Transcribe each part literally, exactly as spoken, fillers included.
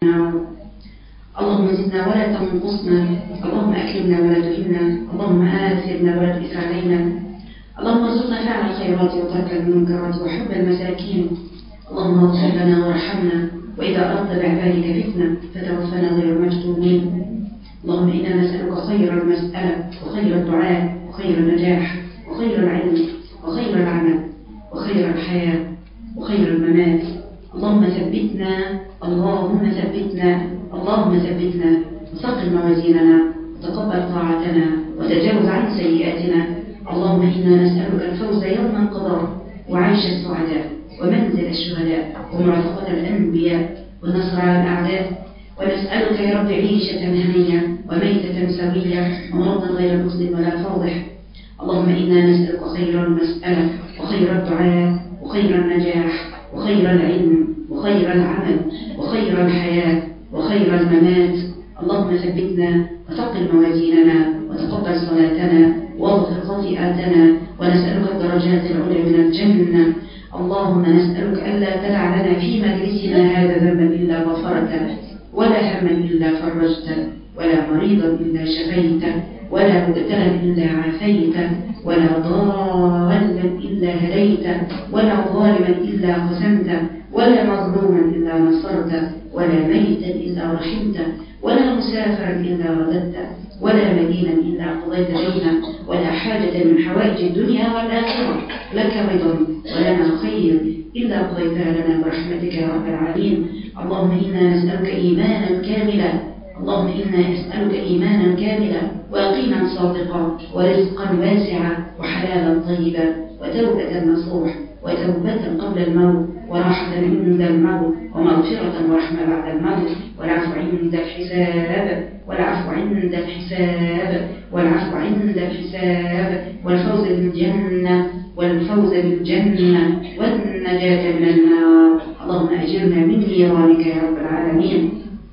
اللهم زدنا ولا تنقصنا، اللهم أكرمنا ولا تهنا، اللهم آثرنا ولا تؤثر علينا، اللهم ارزقنا فعل الخيرات وترك المنكرات وحب المساكين، اللهم اغفر لنا وارحمنا، وإذا أردت بعبادك فتنة فتوفنا غير مفتونين. اللهم إنا نسألك خير المسألة وخير الدعاء وخير النجاح وخير العلم وخير العمل وخير الحياة وخير الممات. اللهم ثبتنا اللهم ثبتنا اللهم ثبتنا وثقل موازيننا وتقبل طاعتنا وتجاوز عن سيئاتنا. اللهم إنا نسألك الفوز يوم القضاء وعيش السعداء ومنزل الشهداء ومرافقة الأنبياء والنصر على الأعداء، ونسألك يا رب عيشة هنية وميتة سوية ومرضا غير مسلم ولا فاضح. اللهم إنا نسألك خير المسألة وخير الدعاء وخير النجاح وخير العلم وخير العمل وخير الحياة وخير الممات. اللهم ثبتنا وثقل موازيننا وتقبل صلاتنا واغفر خطيئاتنا، ونسألك الدرجات العلى من الجنة. اللهم نسألك ألا تدع لنا في مجلسنا هذا ذنبا إلا غفرته، ولا هما إلا فرجته، ولا مريضا إلا شفيته، ولا مبتلا إلا عافيته، ولا ضالا إلا هديته، ولا ظالما إلا قسمته، ولا مظلوما إلا نصرته، ولا ميتا إلا رحمته، ولا مسافرا إلا رددته، ولا مدينا إلا قضيت دينه، ولا حاجة من حوائج الدنيا والآخرة لك رضا ولنا خير إلا قضيتها لنا برحمتك يا رب العالمين. اللهم إنا نسألك إيمانا كاملا اللهم إنا نسألك إيمانا كاملا ويقينا صادقا ورزقا واسعا وحلالا طيبا وتوبة نصوح وتوبة قبل الموت وراحة عند الموت ومغفرة ورحمة بعد الموت والعفو عند الحساب والعفو عند الحساب والعفو عند الحساب والفوز بالجنة والفوز بالجنة والنجاة من النار. اللهم أجرنا من نيرانك يا رب العالمين.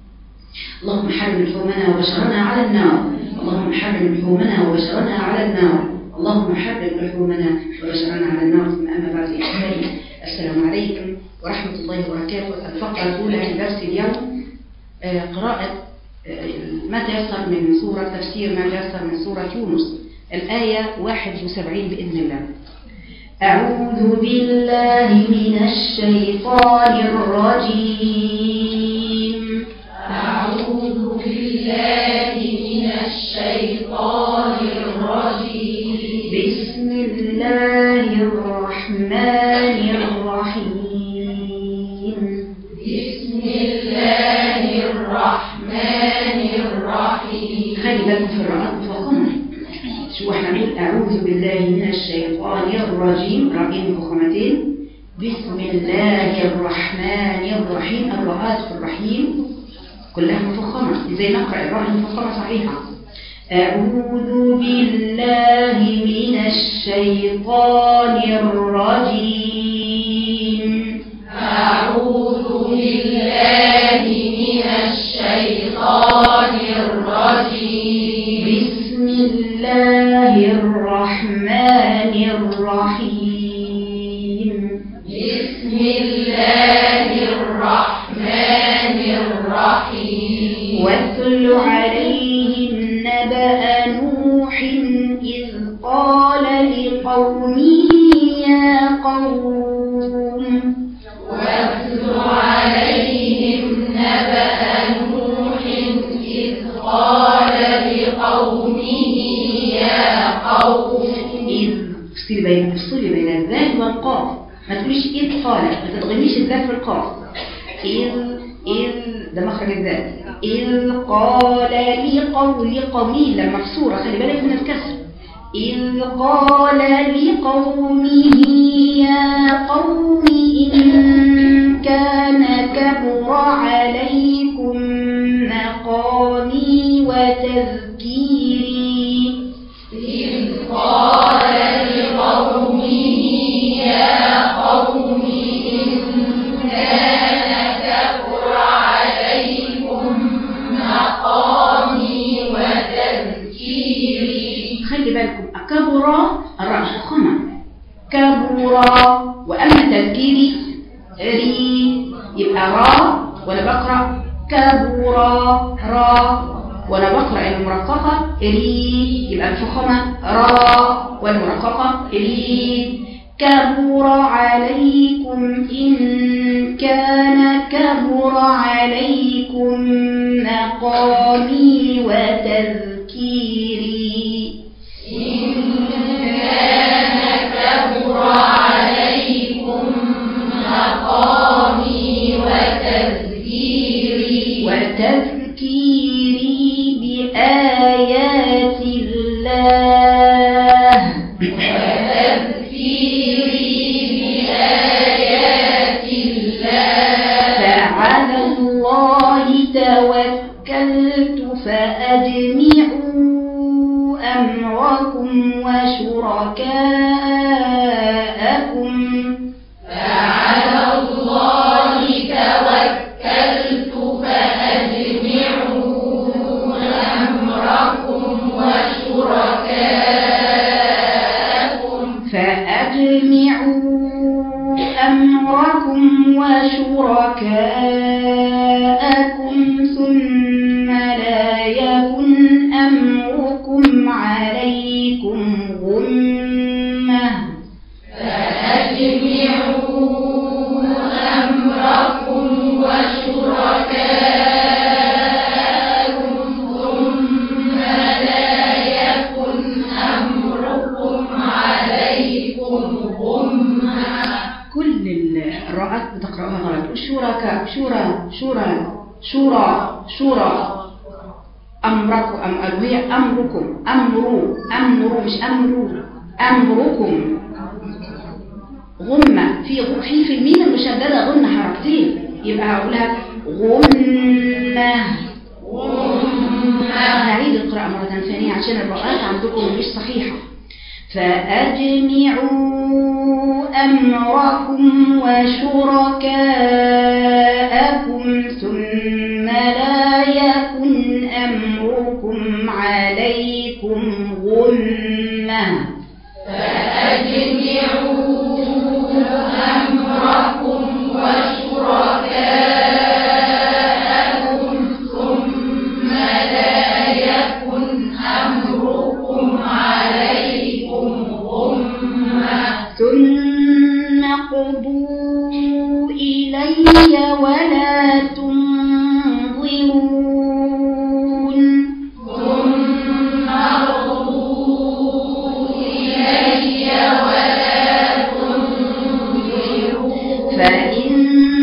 اللهم حرم لحومنا وبشرنا على النار اللهم حرم لحومنا وبشرنا على النار اللهم حرم لحومنا وبشرنا على النار. ثم أما بعد يا أحبابي، السلام عليكم ورحمة الله وبركاته. الفقرة الأولى من درس اليوم قراءة ما تيسر من سورة تفسير ما تيسر من سورة يونس الآية واحد وسبعين بإذن الله. أعوذ بالله من الشيطان الرجيم أعوذ بالله من الشيطان الرجيم بسم الله الرحمن الرحيم بسم الله الرحمن الرحيم. خلي بالكم في الرأس فخمة. شو احنا نقول أعوذ بالله من الشيطان الرجيم رأيين فخمتين. بسم الله الرحمن الرحيم. الرآت في الرحيم كلها مفخمة، زي نقرأ الراء المفخمة صحيحة. أعوذ بالله من الشيطان الرجيم أعوذ بالله من الشيطان الرجيم بسم الله الرحمن الرحيم بسم الله الرحمن الرحيم. واتل عليهم نبأ نوح إذ قال لقومه يا قوم واتل عليهم نبأ نوح إذ قال لقومه يا قوم إذ افصلي بين افصلي بين الذال والقاف، ما تقوليش إذ قال، ما تضغميش الذال في القاف. إذ إذ ده مخرج الذال. إذ قال لقوم قومه لما مكسورة، خلي بالك من الكسر. إذ قال لقومه يا قوم إن كان كبر عليكم مقامي وتذكيري. إذ قال لقومه يا قوم إن كان كبر عليكم مقامي وتذكيري. خلي بالكم كبر الراء مفخمة كبر، وأما تذكيري ري يبقى را ولا بقى كبرا را، وأنا بقرأ المرققة ري يبقى الفخامة را، والمرققة ري. كبر عليكم إن كان كبر عليكم مقامي وتذكيري. إن كان كبر عليكم مقامي وتذكيري وتذكيري بآيات الله وتذكيري بآيات الله. فعلى الله توكلت فأجمعوا أمركم وشركاءكم. فعلى الله توكلت فأجمعوا أمركم وشركاءكم. فأجمعوا أمركم وشركاءكم ثم لا يكن أمركم عليكم غمة. فأجمعوا أمركم وشركاءكم ثم لا يكن أمركم عليكم غمة. كل الراءات بتقرأها غلط. شركاء شورى شورى شورى شورى أمركم أم وهي أمركم أمرو أمرو مش أمرو أمركم. غمة في في في الميم المشددة غنة حركتين يبقى هقولها غمة غمة. هعيد القراءة مرة ثانية عشان الراءات عندكم مش صحيحة. فأجمعوا أمركم وشركاءكم ثم لا يكن أمركم عليكم غمة. فأجمعوا أمركم وشركاءكم ثم لا يكن أمركم عليكم غمة. ثم قضوا إلي ولا تنظرون. ثم قضوا إلي ولا تنظرون. فإن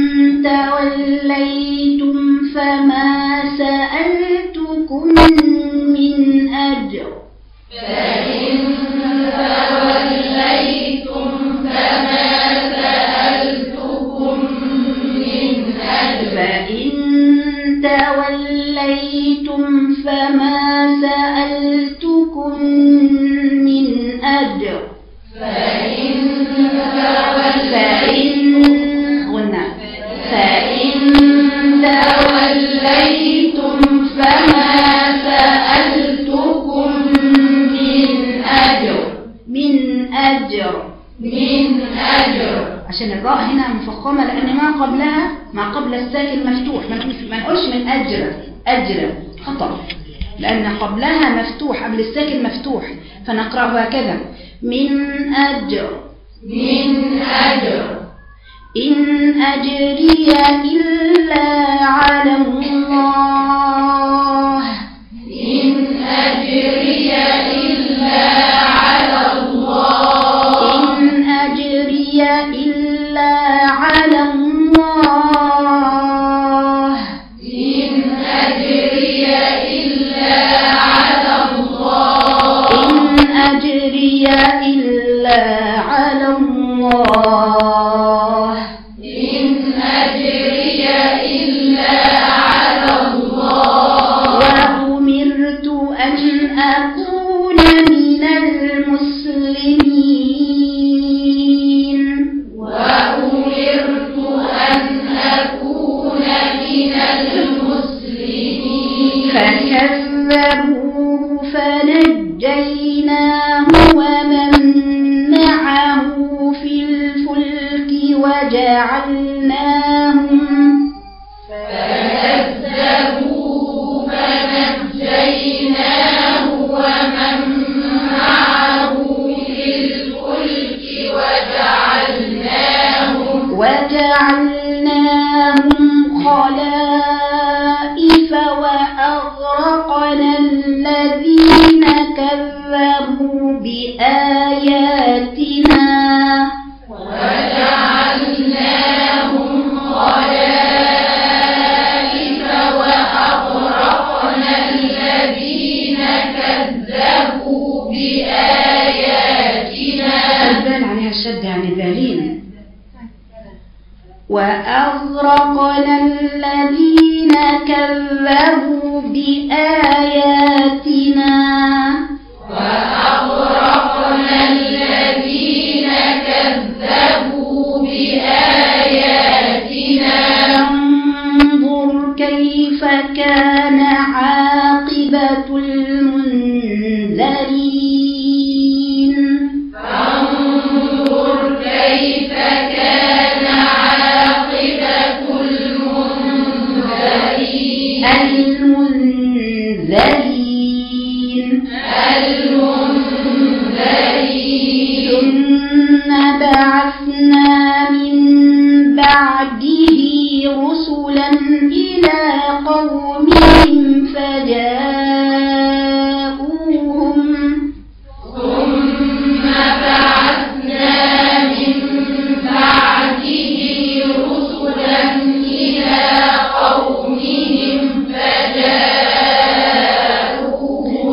توليتم فما سألتكم من أجر. فإن توليتم فما سألتكم من أجر. فإن توليتم فما سألتكم من أجر. فإن فإن قلنا فإن توليتم فما سألتكم من أجر. من أجر من أجر. عشان الراء هنا مفخمة لأن ما قبلها ما قبل الساكن مفتوح. ما نقولش من أجر أجر خطأ لأن قبلها مفتوح قبل الساكن مفتوح فنقرأه هكذا من أجر. من أجر. إن أجري إلا على الله. إن أجري إلا على الله. إن أجري إلا على الله. إن أجري إلا على الله. إن أجري إلا على الله. إن أجري إلا على الله. وأمرت أن أكون من المسلمين. وأمرت أن أكون من المسلمين. فكذبوه فنجيناه ومن معه في الفلك وجعلناهم فكذبوه الذين كذبوا بآياتنا وجعلناهم خلائف وأغرقنا الذين كذبوا بآياتنا. الذال عليها الشد يعني ذالين. وأغرقنا الذين كذبوا بآياتنا وأغرقنا الذين كذبوا بآياتنا. انظر كيف كان عاقبة المنذرين. انظر كيف كان عاقبة المنذرين. المنذرين المنذرين. ثم بعثنا من بعده رسلا إلى قومهم فجاءوهم ثم بعثنا من بعده رسلا إلى قومهم فجاءوهم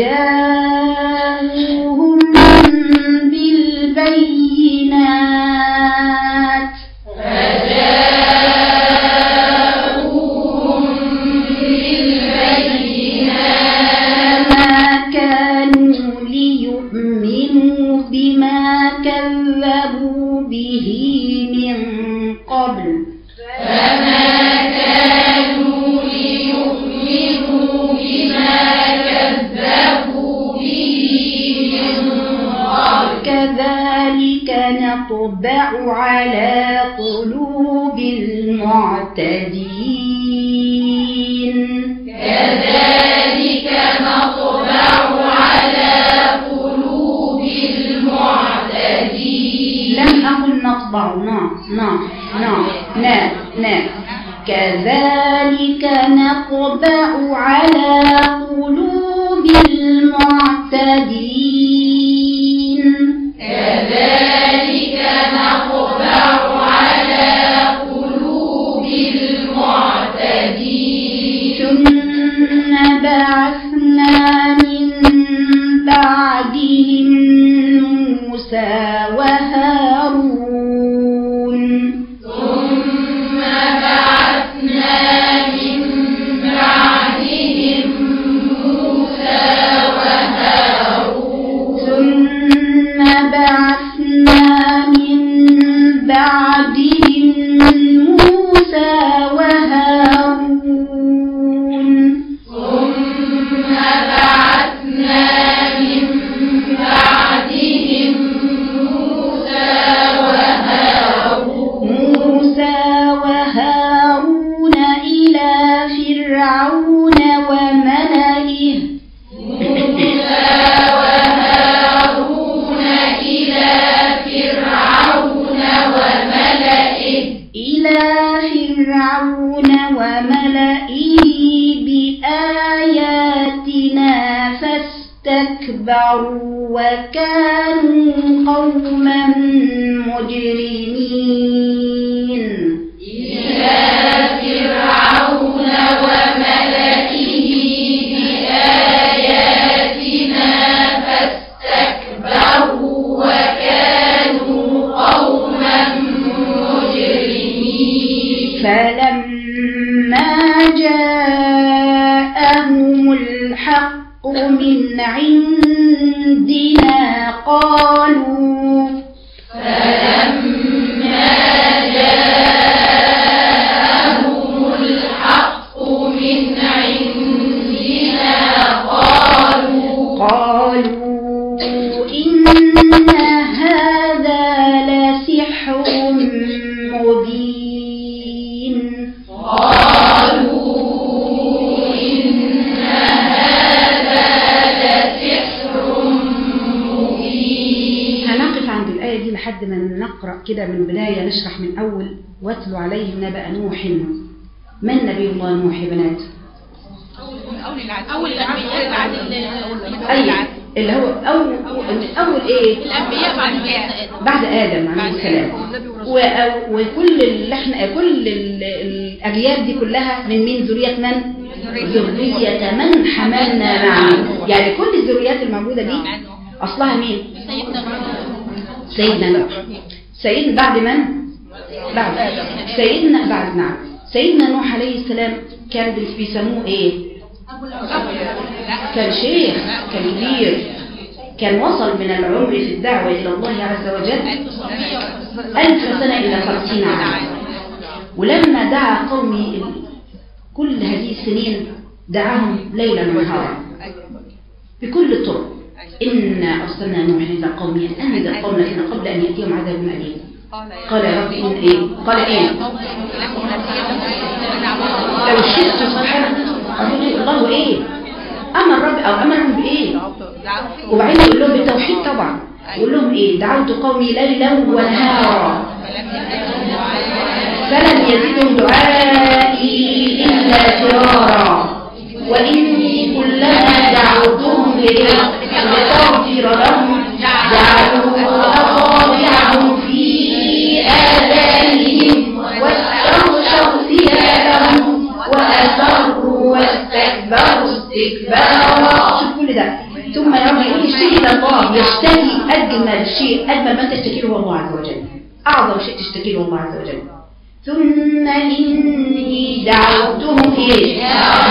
فجاءوهم بالبينات فجاءوهم بالبينات. ما كانوا ليؤمنوا بما كذبوا به من قبل فما كانوا ليؤمنوا بما كذبوا به من قبل. كذلك نطبع على قلوب المعتدين. كذلك نطبع على قلوب المعتدين. لم أقل نطبع نا نا نا نا نا كذلك نطبع على قلوب المعتدين. كذلك نطبع على قلوب المعتدين. ثم بعثنا من بعدهم موسى وهارون ثم بعثنا من بعدهم موسى وهارون. ثم بعثنا من بعدهم موسى وهارون. ثم بعثنا من بعدهم موسى وهارون. موسى وهارون إلى فرعون وملئه موسى وهارون إلى فرعون وملئه إلى فرعون وملئه بآياتنا فاستكبروا وكانوا قوما مجرمين. إلى فرعون وملئه بآياتنا فاستكبروا وكانوا قوما مجرمين. فلما جاءهم الحق من عندنا قالوا فلما جاءهم الحق من عندنا قالوا قالوا إن هذا لسحر مبين. قالوا إن هذا لسحر مبين. هنقف عند الآية دي لحد ما نقرأ كده من بداية، نشرح من أول واتلو عليهم نبأ نوح. من نبي الله نوح يا بنات؟ أول الأنبياء أي اللي هو أول أول إيه الأنبياء بعد بعد آدم عليه السلام. وكل اللي احنا كل الأجيال دي كلها من مين؟ ذرية من؟ ذرية من حملنا معه. يعني كل الذريات الموجودة دي أصلها مين؟ سيدنا نوح. سيدنا بعد من؟ بعد سيدنا بعد نعم سيدنا نوح عليه السلام كان بيسموه ايه؟ كان شيخ، كان كبير، كان وصل من العمر في الدعوة إلى الله عز وجل ألف سنة إلى خمسين عام. ولما دعا قومي كل هذه السنين دعاهم ليلا ونهارا بكل الطرق. إنا أرسلنا نوحا إلى قومه أن أنذر قومك قبل أن يأتيهم عذاب أليم. قال يا رب إن إيه؟ قال إيه؟ لو شئت سبحانه الله إيه؟ أمر رب أو أمرهم بإيه؟ وبعدين يقول لهم بالتوحيد طبعا. يقول لهم إيه؟ دعوت قومي ليلا ونهارا فلم يزدهم دعائي إلا فرارا وإني كلما دعوتهم لتغفر لهم جعلوا أصابعهم في آذانهم واستغشوا ثيابهم وأسروا واستكبروا استكبارا. شوف كل ده. ثم يا رب يقول اشتكي الله، يشتكي أجمل شيء، أجمل ما تشتكي له الله عز وجل، أعظم شيء تشتكي له الله عز وجل. ثم إني دعوتهم إيه؟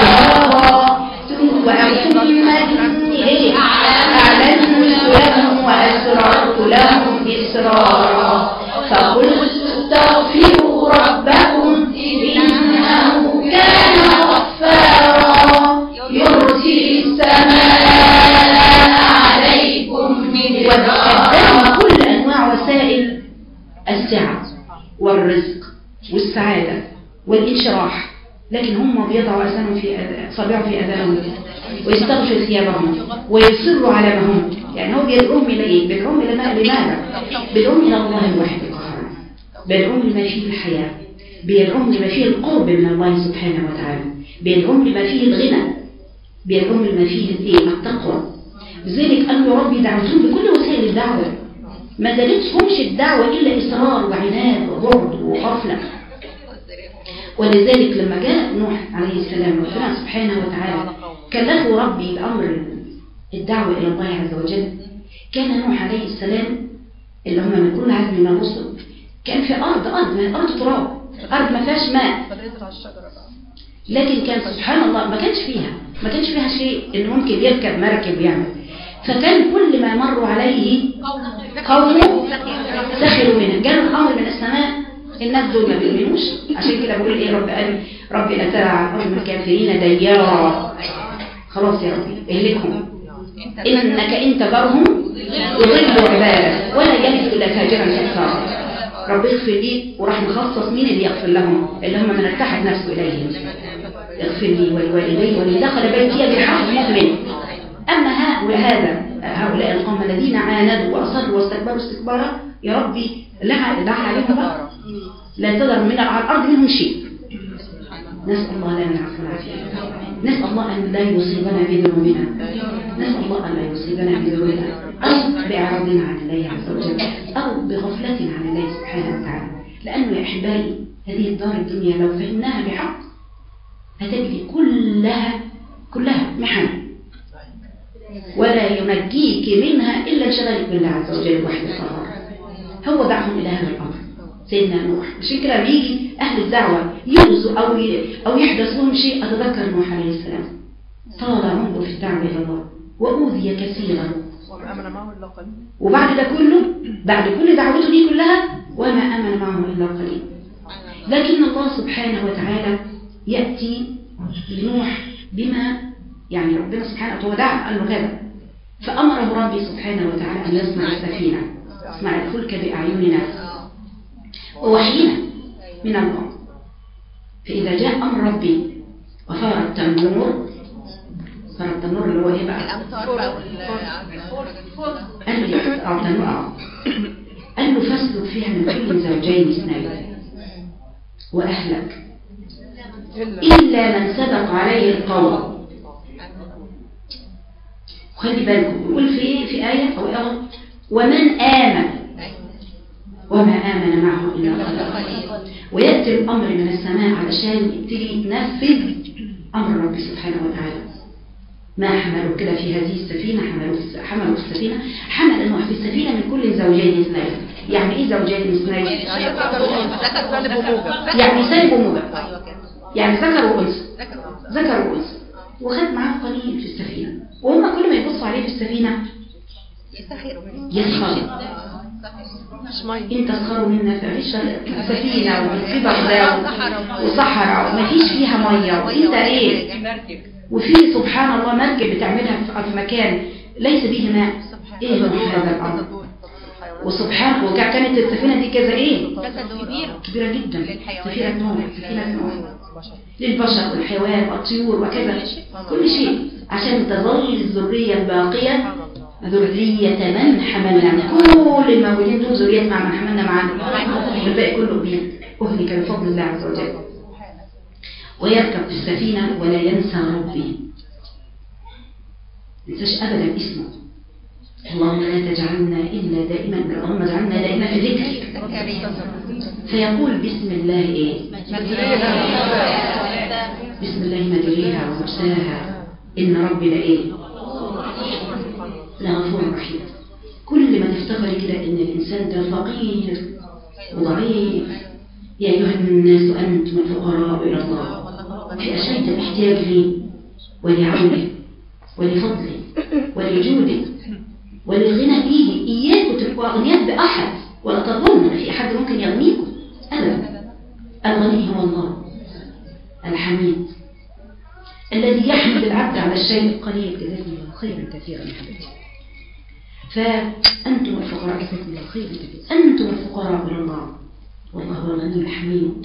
ثم إني إيه؟ أعلنت لهم وأسررت لهم إسرارا فقلت استغفروا ربكم إنه كان غفارا يرسل السماء عليكم وقدم كل أنواع وسائل السعة والرزق والسعادة والانشراح، لكن هم بيضعوا أذانهم في صابعهم في أذانهم ويستغشوا ثيابهم ويصروا على ما هم. يعني هو بيدعوهم إلى إيه؟ بيدعوهم إلى ما؟ لماذا؟ بيدعوهم إلى الله الواحد القهار، بيدعوهم لما فيه الحياة، بيدعوهم لما فيه القرب من الله سبحانه وتعالى، بيدعوهم لما فيه الغنى، بيدعوهم لما فيه التقوى. لذلك قالوا يا رب دعوتهم بكل وسائل الدعوة، ما زالتهمش الدعوة إلا إصرار وعناد وبعد وغفلة. ولذلك لما جاء نوح عليه السلام ربنا سبحانه وتعالى كلفه ربي بأمر الدعوة إلى الله عز وجل، كان نوح عليه السلام اللي هم من كل عزم من الرسل كان في أرض أرض من أرض تراب، أرض ما فيهاش ماء، لكن كان سبحان الله ما كانش فيها ما كانش فيها شيء إنه ممكن يركب مركب يعمل. فكان كل ما مروا عليه قومه سخروا منه، جاء الأمر من السماء الناس دول ما بيؤمنوش. عشان كده بقول ايه رب قال ربي لا ترى على الارض الكافرين ديارا، خلاص يا ربي اهلكهم انك ان تذرهم يضلوا عبادك ولا يلد الا فاجرا كفارا. ربي اغفر لي، وراح مخصص مين اللي يغفر لهم؟ اللي هم من ارتحت نفسه اليهم. اغفر لي ولوالدي ولمن دخل بيتي بحق مؤمن. اما هؤلاء هذا هؤلاء القوم الذين عاندوا واصروا واستكبروا استكبارا يا ربي لا دع عليهم بقى لا تذر من على الأرض منهم شيء. نسأل الله لنا العفو والعافية، نسأل الله أن لا يصيبنا بذنوبنا، نسأل الله أن لا يصيبنا بذنوبنا أو بإعراضنا عن الله عز وجل أو بغفلة عن الله سبحانه وتعالى. لأنه يا أحبائي هذه الدار الدنيا لو فهمناها بحق هتجري كلها كلها محن، ولا ينجيك منها إلا انشغالك بالله عز وجل وحده فقط. هو دعهم إلى هذا الأمر سيدنا نوح. عشان كده بيجي أهل الدعوة يغزوا أو أو يحدث لهم شيء. أتذكر نوح عليه السلام طال عمره في الدعوة إلى الله وأوذي كثيرا، وبعد ده كله بعد كل دعوته دي كلها وما أمن معه إلا قليل. لكن الله سبحانه وتعالى يأتي لنوح بما يعني ربنا سبحانه وتعالى دعا قال له كذا، فأمره ربي سبحانه وتعالى أن يصنع السفينة، يصنع الفلك بأعيننا ووحينا من الله. فإذا جاء أمر ربي وصار التنور، صار التنور اللي هو إيه بقى؟ قال له قال له فاسلك فيها من كل زوجين اثنين وأهلك إلا من سبق عليه القول وخلي بالكم بيقول في ايه في آية أو آية ومن آمن وما آمن معه إلا قليل. ويأتي الأمر من السماء علشان يبتدي يتنفذ أمر ربي سبحانه وتعالى. ما حملوا كده في هذه السفينة، حملوا حملوا في السفينة، حمل نوح في السفينة من كل زوجين اثنين. يعني ايه زوجين اثنين؟ يعني سالب وموجب، يعني ذكر وانثى، ذكر وانثى، وخد معاه قليل في السفينة، وهم كل ما يبصوا عليه في السفينة يسخروا. انت تسخروا منا في سفينة وفي بغداد وصحراء ومفيش فيها مية، وانت ايه؟ وفي سبحان الله مركب بتعملها في مكان ليس به ماء. ايه هو هذا الامر؟ وسبحان وكانت كانت السفينه دي كذا ايه كبيره جدا، سفينه نوح، سفينه نوح للبشر والحيوان والطيور وكذا كل شيء، عشان تظل الذريه الباقيه ذريه من حملنا. كل الموجودين دول ذريه مع من حملنا معانا، والباقي كله بين اهلك بفضل الله عز وجل. ويركب في السفينة ولا ينسى ربي، ما ينساش أبدا اسمه. اللهم لا تجعلنا إلا دائما، اللهم اجعلنا دائما في ذكرك. فيقول بسم الله إيه؟ بسم الله مجريها ومرساها إن ربي لإيه؟ لغفور رحيم. كل ما تفتكري كده إن الإنسان ده فقير وضعيف، يا أيها الناس أنتم الفقراء إلى الله، في أشد الاحتياج لي ولعونه ولفضله ولجوده وللغنى به. إياكم تبقوا أغنياء بأحد، ولا تظن أن في أحد ممكن يغنيكم أبدا. الغني هو الله الحميد الذي يحمد العبد على الشيء القليل. جزاكم الله خيرا كثيرا يا حبيبتي. فأنتم الفقراء، جزاكم الله خيرا كثيرا، أنتم الفقراء إلى الله والله هو الغني الحميد.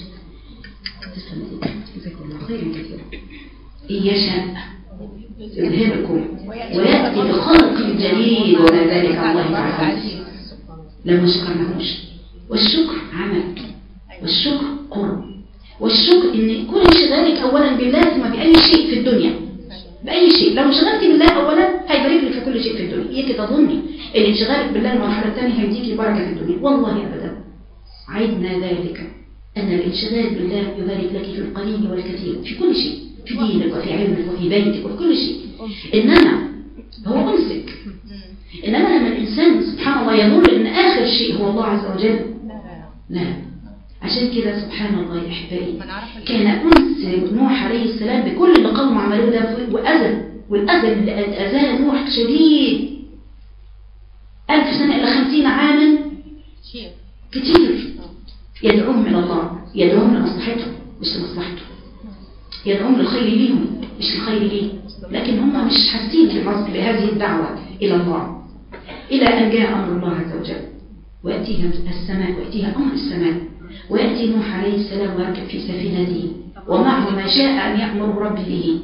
جزاكم الله خيرا كثيرا. إن يشاء يذهبكم ويأتي بخلق جديد وما ذلك الله تعالى لو ما شكرناهوش. والشكر عمل، والشكر قرب، والشكر إن يكون انشغالك أولا بالله ثم بأي شيء في الدنيا، بأي شيء. لو انشغلت بالله أولا هيبارك لك في كل شيء في الدنيا. إياك تظني إن انشغالك بالله المرحلة الثانية هيديك بركة في الدنيا، والله أبدا. عيدنا ذلك أن الانشغال بالله يبارك لك في القليل والكثير، في كل شيء، في دينك وفي علمك وفي بيتك وفي كل شيء. إنما هو أمسك. إنما لما الإنسان سبحان الله يظن أن آخر شيء هو الله عز وجل، لا. عشان كده سبحان الله يا أحبائي كان أنس نوح عليه السلام بكل اللي قوم عملوه ده وأذى، والأذى اللي أذاه نوح شديد، ألف سنة إلى خمسين عاما كتير. يدعوهم إلى الله، يدعوهم لمصلحتهم مش لمصلحته، يدعوهم للخير ليهم مش للخير ليه، لكن هم مش حاسين بهذه الدعوة إلى الله. إلى أن جاء أمر الله عز وجل ويأتيها السماء، ويأتيها أمر السماء، ويأتي نوح عليه السلام ويركب في سفينته ومعه ما شاء أن يأمر ربي به،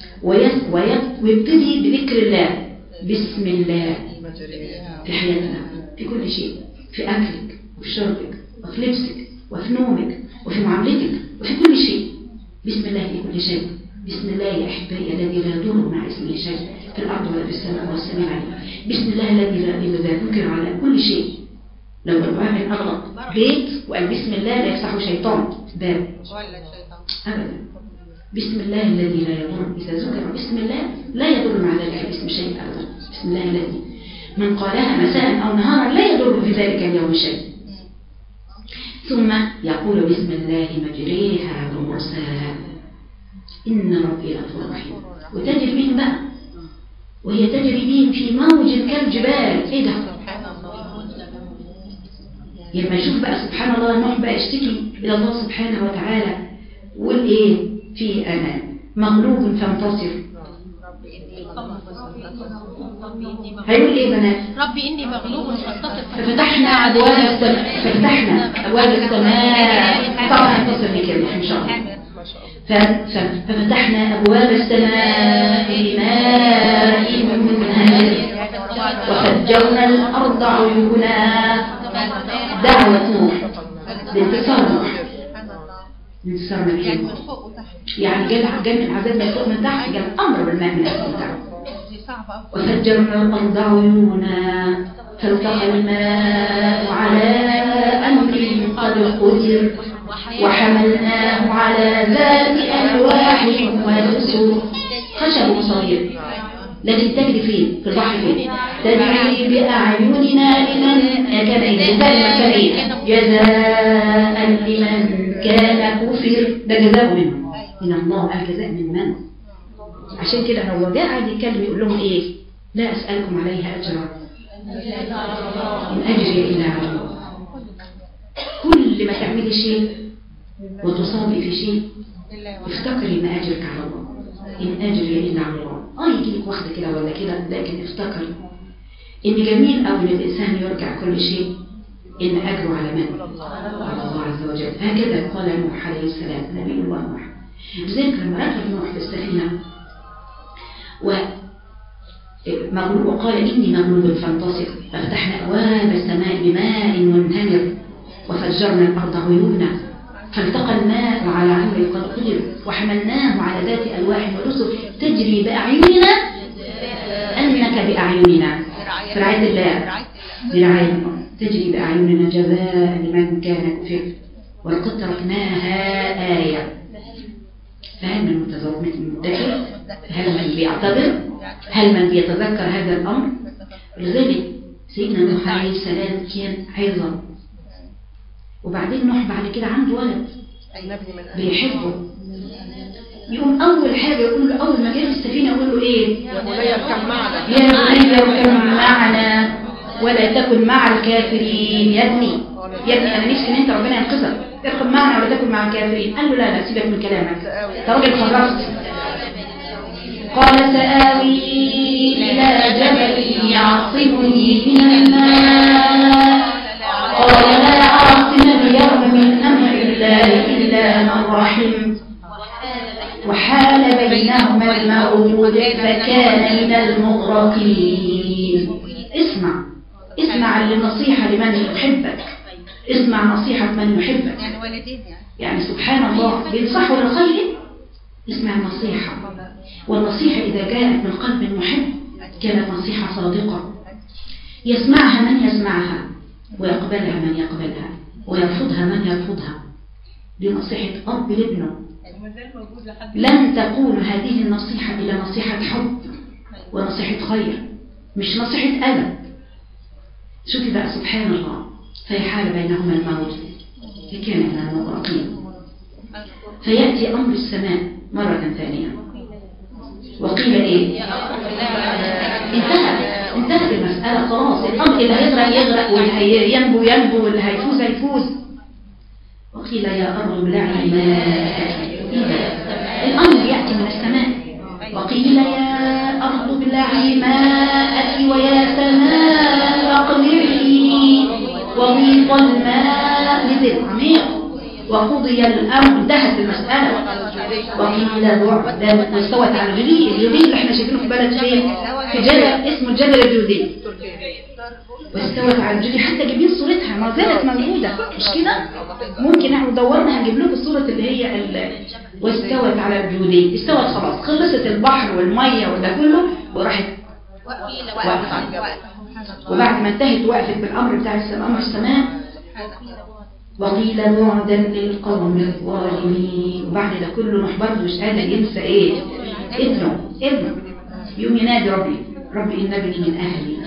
ويبتدي بذكر الله. بسم الله في حياتنا، في كل شيء، في أكلك وفي شربك وفي لبسك وفي نومك وفي معاملتك وفي كل شيء. بسم الله في كل شيء. بسم الله يا أحبائي الذي لا يضر مع اسمه شيء في الأرض ولا في السماء والسميع العليم. بسم الله الذي إذا ذكر على كل شيء. لو الواحد أغلق بيت وقال بسم الله لا يفتحه شيطان باب أبدا. بسم الله الذي لا يضر إذا ذكر بسم الله لا يضر مع ذلك اسم شيء أبدا. بسم الله الذي من قالها مساء أو نهارا لا يضر في ذلك اليوم شيء. ثم يقول بسم الله مجريها ومرساها إن ربي غفور رحيم. وتجري بهم بقى، وهي تجري بهم في موج كالجبال. ايه ده؟ لما يشوف بقى سبحان الله نوح بقى يشتكي إلى الله سبحانه وتعالى ويقول ايه في أمان مغلوب فانتصر. هيقول ايه بنات؟ ربي إني مغلوب فانتصر. ففتحنا أبواب السماء، ففتحنا أبواب السماء. طبعا هنتصل بكلمة إن شاء الله. ففتحنا أبواب السماء بماء منهمر وفجرنا الأرض عيونا. دعوة نوح بانتصار نوح، بانتصار من يعني جاب جاب العذاب من فوق من تحت، جاب أمر بالماء من فوق من تحت. وفجرنا الأرض عيونا فالتقى الماء على أمر قد قدر وحملناه على ذات ألواح ودسر. خشب صغير لكن تجري فين؟ في البحر فين؟ تجري بأعيننا لمن كان جزاء لمن كان كفر. ده جزاء منه من الله. الجزاء من من؟ عشان كده هو جاء قاعد يتكلم يقول لهم ايه؟ لا أسألكم عليها أجرا إن أجري إلا على الله. كل ما تعملي شيء وتصابي في شيء افتكري إن أجرك على الله. إن أجري إلا على الله. اه يجي لك واحدة كده ولا كده، لكن افتكري إن جميل أوي الإنسان يرجع كل شيء إن أجره على من؟ على الله عز وجل. هكذا قال نوح عليه السلام نبي الله نوح. لذلك لما ركب نوح في السفينة ومغلوب وقال إني مغلوب فانتصر ففتحنا أبواب السماء بماء منهمر وفجرنا الأرض عيونا فالتقى الماء على أمر قد قدر وحملناه على ذات ألواح ودسر تجري بأعيننا أنك بأعيننا في رعاية الله برعاية تجري بأعيننا جزاء لمن كان كفر ولقد تركناها آية. فهل من متذكر؟ هل من بيعتبر؟ هل من بيتذكر هذا الأمر؟ لذلك سيدنا نوح عليه السلام كان عظا، وبعدين نوح بعد كده عنده ولد بيحبه، يقوم أول حاجة يقول له أول ما جاء في السفينة يقول له إيه؟ يا بني اركب معنا يا بني اركب معنا ولا تكن مع الكافرين. يا ابني يا ابني أنا نفسي إن أنت ربنا ينقذك، اركب معنا ولا تكن مع الكافرين. قال له لا لا سيبك من كلامك، أنت راجل خرجت. قال سآوي إلى جبل يعصمني من الماء قال لا عاصم اليوم من أمر الله إلا من رحم وحال بينهما الموج فكان من المغرقين. اسمع اسمع للنصيحة لمن يحبك، اسمع نصيحة من يحبك. يعني والدين يعني يعني سبحان الله بينصحوا للخير، اسمع النصيحة. والنصيحة إذا جاءت من قلب محب كانت نصيحة صادقة يسمعها من يسمعها ويقبلها من يقبلها ويرفضها من يرفضها. دي نصيحة أب لابنه. لن تكون هذه النصيحة إلا نصيحة حب ونصيحة خير، مش نصيحة أذى. شوفي بقى سبحان الله، فيحال بينهما الموج فكان من المغرقين. فيأتي أمر السماء مرة ثانية وقيل إيه؟ انتهى انتهت المسألة خلاص. الأمر اللي هيغرق يغرق واللي ينبو ينبو واللي هيفوز هيفوز. وقيل يا أرض ابلعي ماءك. الأمر يأتي من السماء. وقيل يا أرض ابلعي ماءك ويا سماء أقلعي وغيض الماء نزل عميق وقضي الأمر انتهت المسألة. وقيل بعدا واستوت على الجودي. الجودي اللي احنا شايفينه في بلد فين؟ في جبل اسمه الجبل الجودي. واستوت على الجودي حتى جايبين صورتها ما زالت موجودة مش كده؟ ممكن احنا دورنا هنجيب لكم الصورة اللي هي ال... واستوت على الجودي. استوت خلاص خلصت البحر والمية وده كله وراحت وقفت. وبعد ما انتهت وقفت بالأمر بتاع السماء السماء. وقيل بعدا للقوم الظالمين. وبعد ده كله نوح برضه مش قادر ينسى ايه؟ ابنه ابنه يوم ينادي ربي ربي إن ابني من أهلي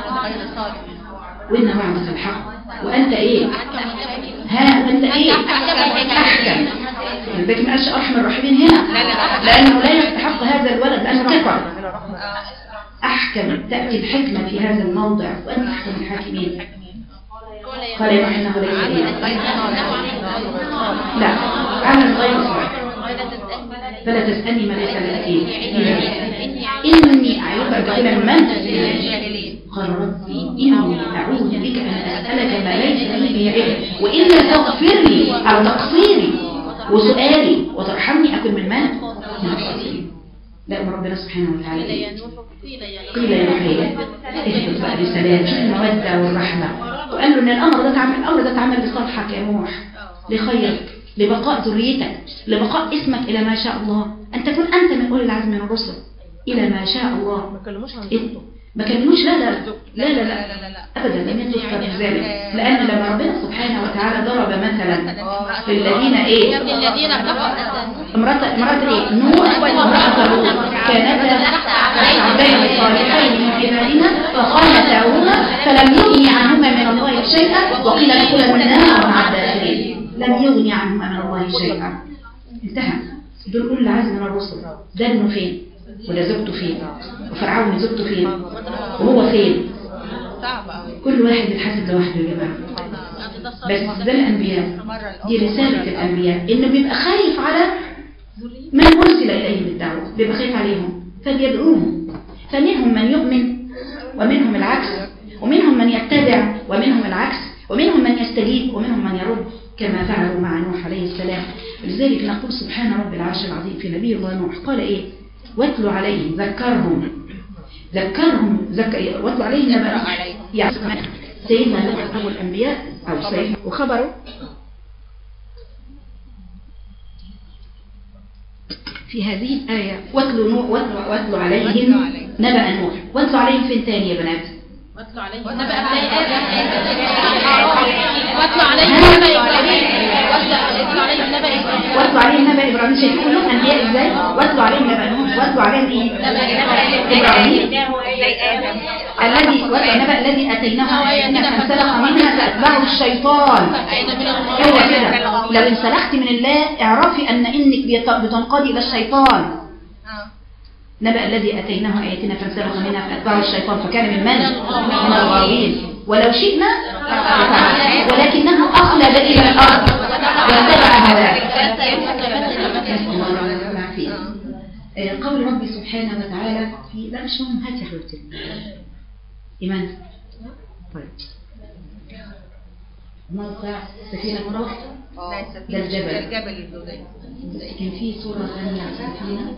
وإن وعدك الحق وأنت إيه؟ ها أنت إيه؟ أحكم. الباقي ما قالش أرحم الراحمين هنا لأنه لا يستحق هذا الولد لأنه كفر. أحكم تأتي الحكمة في هذا الموضع وأنت أحكم الحاكمين. قال يا إنه ليس إيه؟ لا عمل غير صالح فلا تسألني ما ليس لك فيه إني أعوذ بك من من قال ربي إني أعوذ بك أن أسألك ما ليس لي به علم وإلا تغفر لي على تقصيري وسؤالي وترحمني أكن من من؟ من الخاسرين. لا أمر ربنا سبحانه وتعالى قيل يا رحيل اهبط بقى بسلام. شوف المودة والرحمة. وقال له إن الأمر ده تعمل الأمر ده تعمل لصالحك يا نوح لخيرك لبقاء ذريتك لبقاء اسمك إلى ما شاء الله أن تكون أنت من أولي العزم من الرسل. إلى ما شاء الله. ما كلموش عن إيه؟ زوجته. ما كلموش لا لا لا لا, لا, لا, لا. أبدا لم يذكر ذلك، لأن لما ربنا سبحانه وتعالى ضرب مثلا في الذين إيه الذين امرأة امرأة إيه نوح وامرأة لوط كانتا عبدين صالحين من عبادنا فخانتاهما فلم يغني عنهما من الله شيئا وقيل ادخلا النار مع الداخلين. لم يغني عنهما من الله شيئا. انتهى. دول أولي العزم من الرسل. ده ابنه فين وده زوجته فين وفرعون زوجته فين وهو فين؟ كل واحد بيتحاسب لوحده يا جماعه. بس ده الانبياء، دي رساله الانبياء، انه بيبقى خايف على من ارسل اليه بالدعوه، بيبقى خايف عليهم فبيدعوهم. فمنهم من يؤمن ومنهم العكس، ومنهم من يتبع ومنهم العكس، ومنهم من يستجيب ومنهم من يرد كما فعلوا مع نوح عليه السلام. لذلك نقول سبحان رب العرش العظيم في نبي الله نوح قال ايه؟ واتلوا عليهم ذكرهم ذكرهم ذكر واتلوا عليهم نبأ يعني سيدنا نوح أبو الأنبياء أو سيدنا وخبره في هذه الآية واتلوا نوح واتلوا عليهم نبأ نوح. واتلوا عليهم فين تاني يا بنات؟ واتلوا عليهم نبأ واتلوا عليهم نبأ إبراهيم واتلوا عليهم نبأ إبراهيم واتلوا عليهم نبأ إبراهيم. شايفين كلهم أنبياء إزاي؟ واتلوا عليهم نبأ نوح واتلوا عليهم إيه؟ إبراهيم الذي نبأ الذي أتيناه آياتنا فانسلخ منها فأتبعه الشيطان. هو كده لو انسلخت من الله اعرفي أن إنك بتنقضي إلى الشيطان. نبأ الذي أتيناه آياتنا فانسلخ منها فأتبعه الشيطان فكان من من؟ من الغاوين. ولو شئنا ولكنه أخلد إلى الأرض واتبع هواه. قول ربي سبحانه وتعالى في لا مش مهم هاتي حبيبتي إيمان. طيب موقع سفينة نوح ده الجبل. الجبل كان في صورة ثانية على السفينة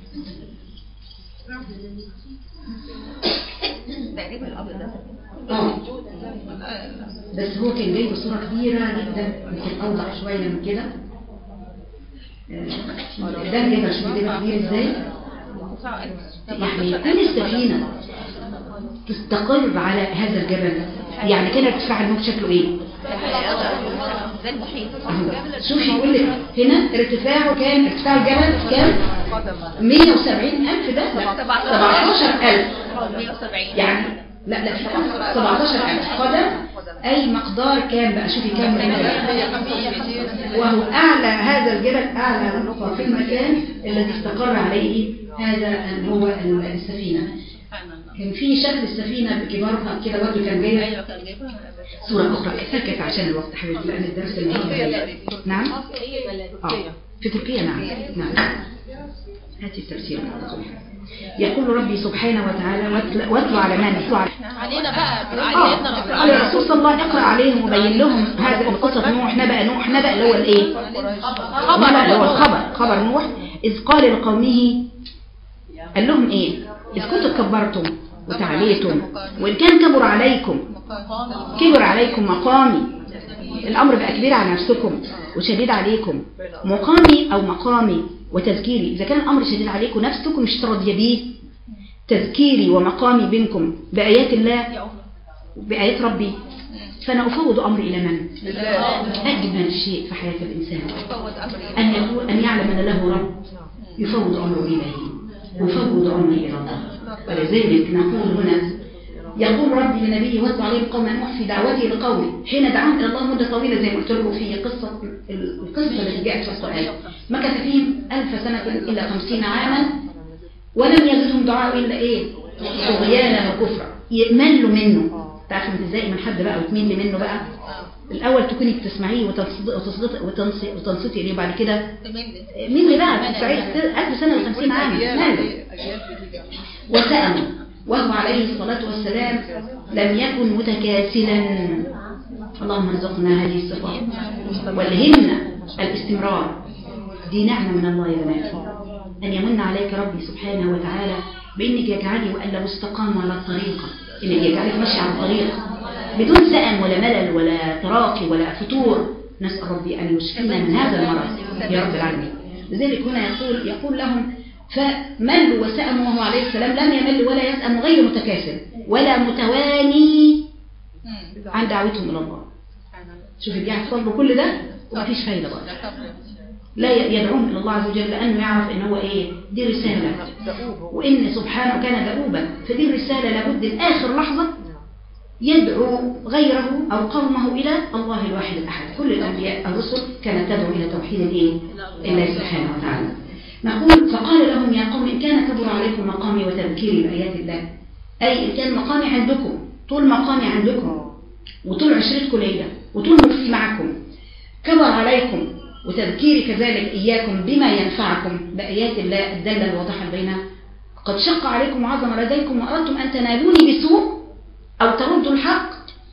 تقريبا الأبيض ده اه بس هو كان جايب صورة كبيرة جدا يمكن أوضح شوية من كده. ده الجبل شوف الجبل كبير ازاي يعني كل السفينة تستقر على هذا الجبل. يعني كده ارتفاع الموج شكله ايه؟ زي المحيط. شوفي يقول لك هنا ارتفاعه كان ارتفاع الجبل كام؟ مية وسبعين ألف. ده سبعتاشر ألف يعني لا لا سبعتاشر ألف قدم. أي مقدار كان بقى شوفي كام وهو أعلى هذا الجبل أعلى نقطة في المكان الذي استقر عليه هذا هو السفينة. كان في شكل السفينة بكبارها كده برضه كان جاي صورة أخرى كفاية عشان الوقت حبيبتي لأن الدرس النهارده. نعم آه في تركيا. نعم نعم هاتي التفسير. يقول ربي سبحانه وتعالى واتلوا على من اتلوا علينا بقى آه. على الرسول صلى الله عليه وسلم يقرأ عليهم وبين لهم هذا قصة نوح. نبأ نوح نبأ اللي هو الايه؟ نبأ اللي هو الخبر خبر نوح إذ قال لقومه قال لهم ايه؟ إذ كنتم تكبرتم وتعليتم وإن كان كبر عليكم كبر عليكم مقامي. الأمر بقى كبير على نفسكم وشديد عليكم. مقامي أو مقامي وتذكيري. إذا كان الأمر شديد عليكم نفسكم مش راضية بيه تذكيري ومقامي بينكم بآيات الله بآيات ربي فأنا أفوض أمري إلى من؟ أجمل شيء في حياة الإنسان أن يقول أن يعلم أن له رب يفوض أمره إليه يفوض أمري إلى الله. ولذلك نقول هنا يقول ربي لنبيه واتلو عليهم قوم نوح في دعوته لقومه حين دعاهم إلى الله مدة طويلة زي ما قلت لكم في قصة القصة التي جاءت في القرآن. مكث فيهم ألف سنة إلا خمسين عاما ولم يزدهم دعاء إلا إيه؟ طغيانا وكفرا. يملوا منه. تعرفوا انت ازاي من حد بقى وتميل منه بقى؟ الأول تكوني بتسمعيه وتنصتي وتنصتي إليه وبعد كده مين بقى تسعين ألف سنة وخمسين عام ماله وسأموا وهو عليه الصلاة والسلام لم يكن متكاسلا. اللهم ارزقنا هذه الصفات والهمنا الاستمرار. دي نعمة من الله يا بنات أن يمن عليك ربي سبحانه وتعالى بأنك يجعلي وأن لو استقاموا على الطريقة إنك يجعلك ماشي على الطريق بدون سأم ولا ملل ولا تراخي ولا فتور. نسأل ربي أن يشفينا من هذا المرض يا رب العالمين. لذلك هنا يقول يقول لهم فملوا وسأموا وهو عليه السلام لم يمل ولا يسأم غير متكاسل ولا متواني عن دعوتهم إلى الله. شوفي بيحصل له كل ده ومفيش فايدة بقى. لا يدعوهم إلى الله عز وجل لأنه يعرف إن هو إيه دي رسالة، وإن سبحانه كان دؤوبا، فدي الرسالة لابد لآخر لحظة يدعو غيره أو قومه إلى الله الواحد الأحد. كل الأنبياء الرسل كانت تدعو إلى توحيد الإيه؟ الله سبحانه وتعالى. نقول فقال لهم يا قوم إن كان كبر عليكم مقامي وتذكيري بآيات الله، أي إن كان مقامي عندكم طول مقامي عندكم وطول عشرتكم ليلة وطول مكسي معكم كبر عليكم وتذكيري كذلك إياكم بما ينفعكم بآيات الله الدالة الواضحة بينها، قد شق عليكم وعظم لديكم وأردتم أن تنالوني بسوء أو تردوا الحق،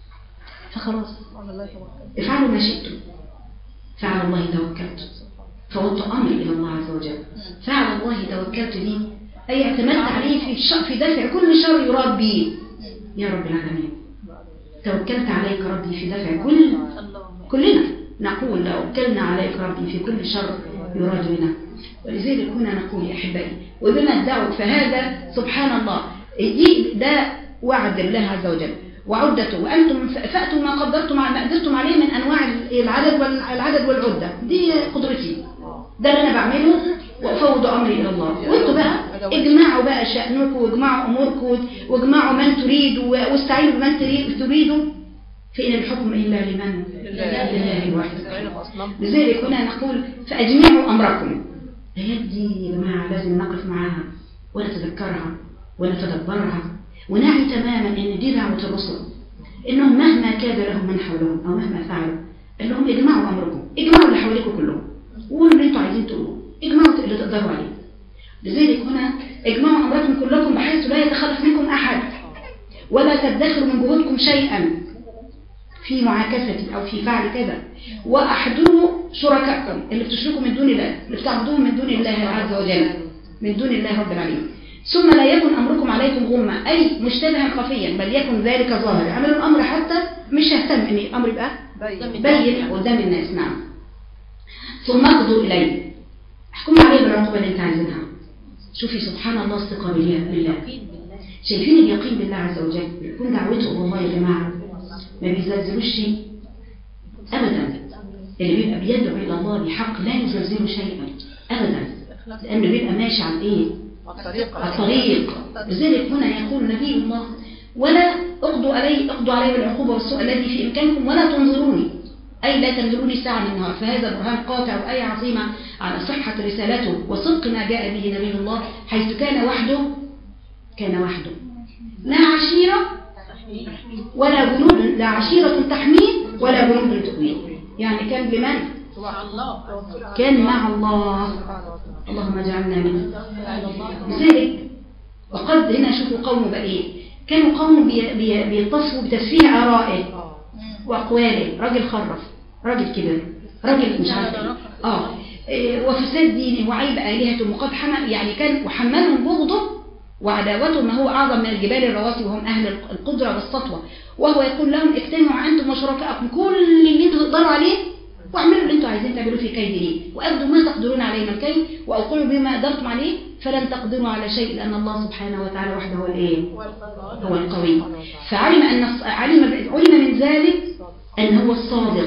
فخلاص افعلوا ما شئتم، فعلى الله توكلت فوضت أمري إلى الله عز وجل. فعلى الله توكلت دي أي اعتمدت عليه في في دفع كل شر يراد به يا رب العالمين. توكلت عليك ربي في دفع كل كلنا نقول لو وكلنا عليك ربي في كل شر يراد بنا. ولذلك هنا نقول يا أحبائي وبما الدعوة فهذا سبحان الله دي ده وعد الله عز وجل وعدته، وأنتم فأتوا ما قدرتم ما قدرتم عليه من أنواع العدد والعدد والعدة، دي قدرتي، ده اللي أنا بعمله وأفوض أمري إلى الله. وأنتوا بقى اجمعوا بقى شأنكم واجمعوا أموركم واجمعوا من تريدوا واستعينوا بمن تريدوا، فإن الحكم إلا لمن؟ لله الواحد. لذلك هنا نقول فأجمعوا أمركم. الآيات دي يا جماعة لازم نقف معاها ونتذكرها ونتدبرها ونعي تماما ان دي دعوة الرسل، انهم مهما كاد لهم من حولهم او مهما فعلوا قال لهم اجمعوا امركم، اجمعوا اللي حواليكم كلهم وقولوا اللي انتوا عايزين تقولوه، اجمعوا اللي تقدروا عليه. لذلك هنا اجمعوا امركم كلكم بحيث لا يتخلف منكم احد ولا تدخروا من جهودكم شيئا في معاكستي او في فعل كذا، واحضروا شركائكم اللي بتشركوا من دون الله اللي بتعبدوهم من دون الله عز وجل من دون الله رب العالمين، ثم لا يكن أمركم عليكم غمة أي مشتبها خفيا بل يكن ذلك ظاهرا. عملوا الأمر حتى مش يهتم أن الأمر يبقى بين قدام الناس. نعم. ثم اقضوا إليه احكموا عليه بالعقوبة اللي انت عايزينها. شوفي سبحان الله الثقة بالله. شايفين اليقين بالله عز وجل يكون دعوته والله يا جماعة ما بيزلزلوش شيء أبدا. اللي بيبقى بيدعو إلى الله بحق لا يزلزله شيئا أبدا، لأنه بيبقى ماشي عن إيه؟ الطريق. الطريق. لذلك هنا يقول نبي الله ولا اقضوا علي اقضوا علي بالعقوبة والسوء الذي في إمكانكم ولا تنظروني، أي لا تنظروني ساعة من النهار. فهذا برهان قاطع وآية عظيمة على صحة رسالته وصدق ما جاء به نبي الله، حيث كان وحده كان وحده لا عشيرة ولا جنود، لا عشيرة تحميه ولا جنود تقويه، يعني كان بمن؟ كان مع الله. اللهم اجعلنا منه. لذلك وقد هنا شوفوا قومه بقى ايه، كانوا قوم بيتصفوا بتسفيه آرائه وأقواله، راجل خرف، راجل كبر، راجل مش عارف اه وفساد دينه وعيب آلهته وقد حمل، يعني كان وحملهم بغضه وعداوته ما هو أعظم من الجبال الرواسي وهم أهل القدرة والسطوة، وهو يقول لهم اجتمعوا أنتم وشركائكم كل اللي انتوا تقدروا عليه واعملوا اللي انتوا عايزين تعملوا في كيده وأبدوا ما تقدرون عليه من الكيد وأوقعوا بما قدرتم عليه فلن تقدروا على شيء لأن الله سبحانه وتعالى وحده هو الايه؟ هو القوي. فعلم أن علم علم من ذلك أن هو الصادق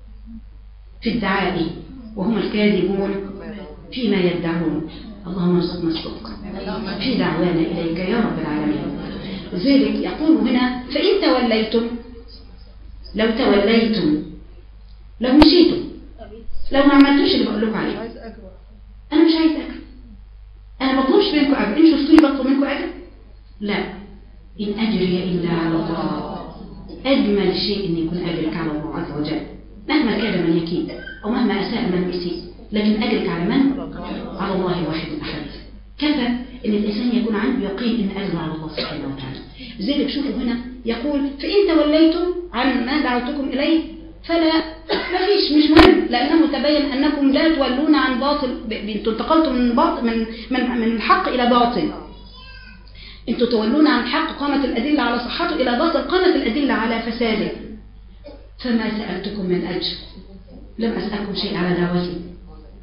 في الدعاء وهم الكاذبون فيما يدعون. اللهم ارزقنا الصدق في دعوانا إليك يا رب العالمين. لذلك يقول هنا فإن توليتم، لو توليتم لو مشيتم لو ما عملتوش اللي بقول لكم عليه، أنا مش عايز أجر، أنا ما بطلبش منكم أجر، إن شفتوني بطلب منكم أجر؟ لا، إن أجري إلا على الله. أجمل شيء أن يكون أجرك على الله عز وجل مهما كان من يكيد أو مهما أساء من يسيء، لكن أجرك على من؟ على الله واحد أحد. كفى أن الإنسان يكون عنده يقين أن أجر على الله سبحانه وتعالى. لذلك شوفوا هنا يقول فإن توليتم عن ما دعوتكم إليه فلا ما فيش مش مهم، لأنه تبين أنكم لا تولون عن باطل، انتوا انتقلتم من باطل من من من الحق إلى باطل، انتوا تولون عن الحق قامت الأدلة على صحته إلى باطل قامت الأدلة على فساده. فما سألتكم من أجر، لم أسألكم شيء على دعوتي،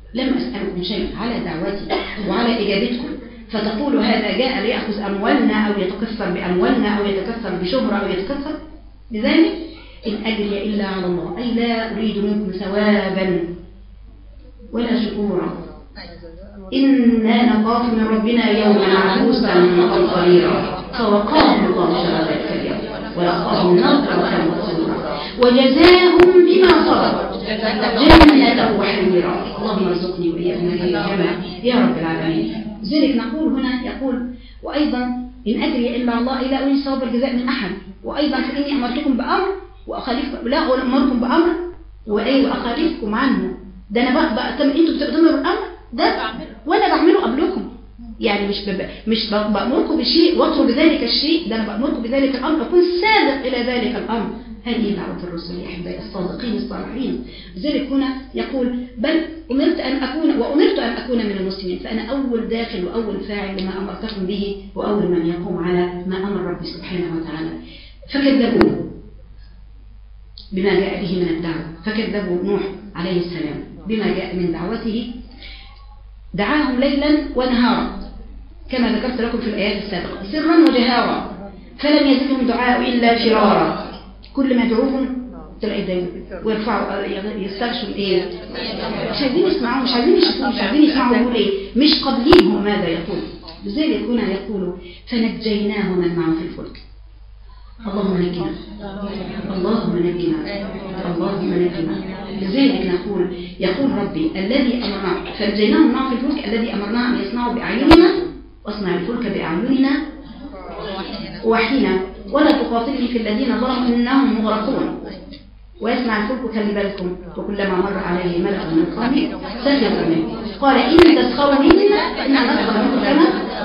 لم أسألكم شيء على دعوتي وعلى إجابتكم فتقول هذا جاء ليأخذ أموالنا أو يتكثر بأموالنا أو يتكثر بشهرة أو يتكثر لذلك إن أجري إلا على الله أي لا أريد منكم ثوابا ولا شكورا إنا نخاف من ربنا يوما عبوسا قمطريرا فوقاهم الله شر ذلك اليوم ولقاهم نضرة وسرورا وجزاهم بما صبروا جنة وحريرا اللهم ارزقني وإياكم هذه الجنة يا رب العالمين. لذلك نقول هنا يقول وأيضا إن أجري إلا الله إلا أريد ثواب الجزاء من أحد وأيضا فإني أمرتكم بأمر وأخالفكم لا أمركم بأمر وأي وأخالفكم عنه ده أنا بقى, بقى أنتوا بتقدموا بالأمر ده وأنا بعمله قبلكم يعني مش بب... مش بأمركم بشيء واترك ذلك الشيء ده أنا بأمركم بذلك الأمر أكون سابق إلى ذلك الأمر. هذه دعوة الرسل يا أحبائي الصادقين الصالحين. لذلك هنا يقول بل أمرت أن أكون وأمرت أن أكون من المسلمين فأنا أول داخل وأول فاعل لما أمرتكم به وأول من يقوم على ما أمر ربي سبحانه وتعالى. فكذبوه بما جاء به من الدعوة فكذبوا نوح عليه السلام بما جاء من دعوته دعاهم ليلا ونهارا كما ذكرت لكم في الآيات السابقة سرا وجهارا فلم يزدهم دعاء إلا فرارا كل ما يدعوهم تلاقي دايما ويرفعوا يستغشوا ايه مش عايزين يسمعوا مش عايزين يشوفوا مش عايزين يسمعوا يقول ايه مش قابلينهم ماذا يقول. لذلك هنا يقول فنجيناه من معه في الفلك اللهم نجنا اللهم نجنا اللهم نجنا. لذلك نقول يقول ربي الذي أمرنا فنجيناه معه في الفلك الذي أمرنا أن يصنعه بأعيننا واصنع الفلك بأعيننا وحينا ولا تخاطبني في الذين ظلموا إنهم مغرقون ويسمع الفلك خلي بالكم وكلما مر عليه ملأ من قومه سخروا منه قال إن تسخروا منا فإنا نسخر منكم كما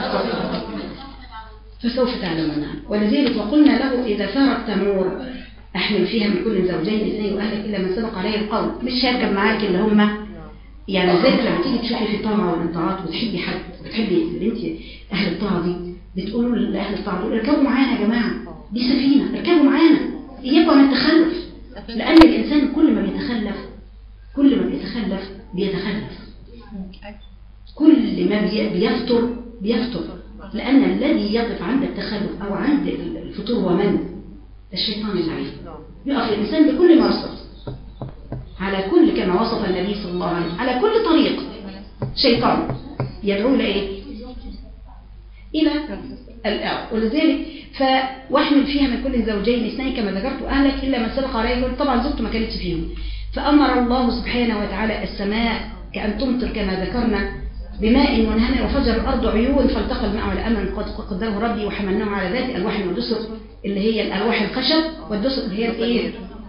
فسوف تعلمون. ولذلك وقلنا له إذا سارت تنور أحمل فيها من كل زوجين اثنين وأهلك إلا من سبق عليه القول مش هيركب معاك اللي هم يعني ذلك لما تيجي تشوفي في الطاعة والانطاعات وتحبي حد وتحبي اللي انت أهل الطاعة دي بتقولوا لأهل الطاعة دول اركبوا معانا يا جماعة دي سفينة اركبوا معانا إياكم من التخلف لأن الإنسان كل ما بيتخلف كل ما بيتخلف بيتخلف كل ما بيفتر بيفتر لأن الذي يقف عند التخلف أو عند الفتور هو من؟ الشيطان اللعين يقف الإنسان بكل مرصد على كل كما وصف النبي صلى الله عليه وسلم على كل طريق شيطان يدعو لإيه؟ إلى الأعب. ولذلك فواحمل فيها من كل زوجين اثنين كما ذكرت أهلك إلا من سبق عليه طبعا زوجته ما كانتش فيهم فأمر الله سبحانه وتعالى السماء كأن تمطر كما ذكرنا بماء منهمر وفجر الأرض عيون فالتقى الماء على أمر قد قدره ربي وحملناه على ذات ألواح ودسر اللي هي الألواح الخشب والدسر اللي هي الإيه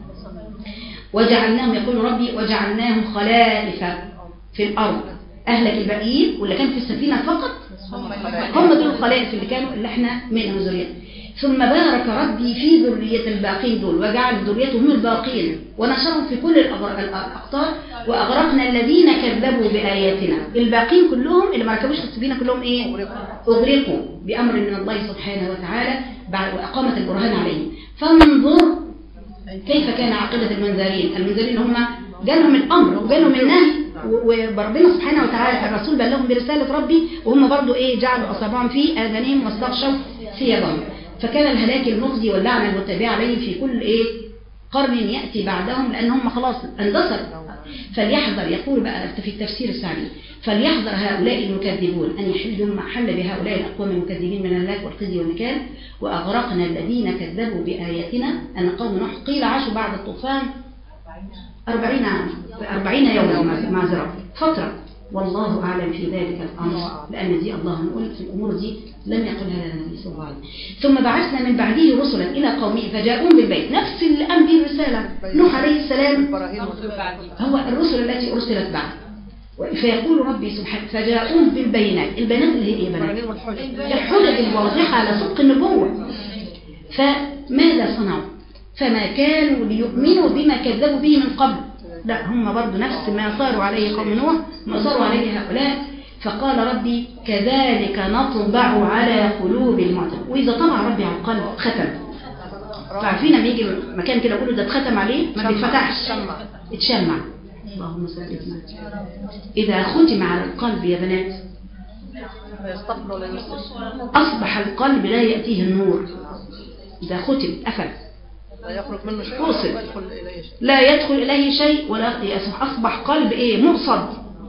وجعلناهم يقول ربي وجعلناهم خلائف في الأرض أهلك الباقيين واللي كان في السفينة فقط هم دول الخلائف اللي كانوا اللي احنا منهم ذرية ثم بارك ربي في ذرية الباقين دول وجعل ذريتهم الباقين ونشرهم في كل الأقطار وأغرقنا الذين كذبوا بآياتنا الباقين كلهم اللي ما ركبوش في السفينة كلهم ايه أغرقوا بأمر من الله سبحانه وتعالى وأقامت البرهان عليهم. فانظر كيف كان عاقبة المنذرين المنذرين هم جالهم الأمر وجالهم النهي وربنا سبحانه وتعالى الرسول بلغهم برسالة ربي وهم برضو ايه جعلوا أصابعهم في آذانهم واستغشوا ثيابهم فكان الهلاك المخزي واللعنة المتبعة عليهم في كل ايه قرن يأتي بعدهم لأن هم خلاص اندثروا. فليحذر يقول بقى في التفسير السعدي فليحذر هؤلاء المكذبون أن يحلهم ما حل بهؤلاء الأقوام المكذبين من الهلاك والخزي والنكال وأغرقنا الذين كذبوا بآياتنا أن قوم نوح قيل عاشوا بعد الطوفان أربعين عام أربعين يوما معذرة فترة والله أعلم في ذلك الأمر لأن دي الله نقول في الأمور دي لم يقل هذا النبي صلى الله عليه وسلم. ثم بعثنا من بعده رسلا إلى قومه فجاءون بالبيت نفس اللي قام به الرسالة نوح عليه السلام هو الرسل التي أرسلت بعد فيقول ربي سبحانه فجاءون بالبينات البينات اللي هي ايه بنات الحجج الواضحة على صدق النبوة فماذا صنعوا فما كانوا ليؤمنوا بما كذبوا به من قبل لا هم برضو نفس ما صاروا عليه قوم نوح ما صاروا عليه هؤلاء. فقال ربي كذلك نطبع على قلوب المعتدين وإذا طبع ربي على القلب ختم فعارفين لما يجي مكان كده يقولوا ده اتختم عليه ما بيتفتحش اتشمع اللهم ثبتنا. إذا ختم على القلب يا بنات أصبح القلب لا يأتيه النور. إذا ختم قفل لا يخرج منه شيء، فوصل. لا يدخل إليه شيء. لا يدخل إليه شيء ولا يصبح أصبح قلب إيه مؤصد.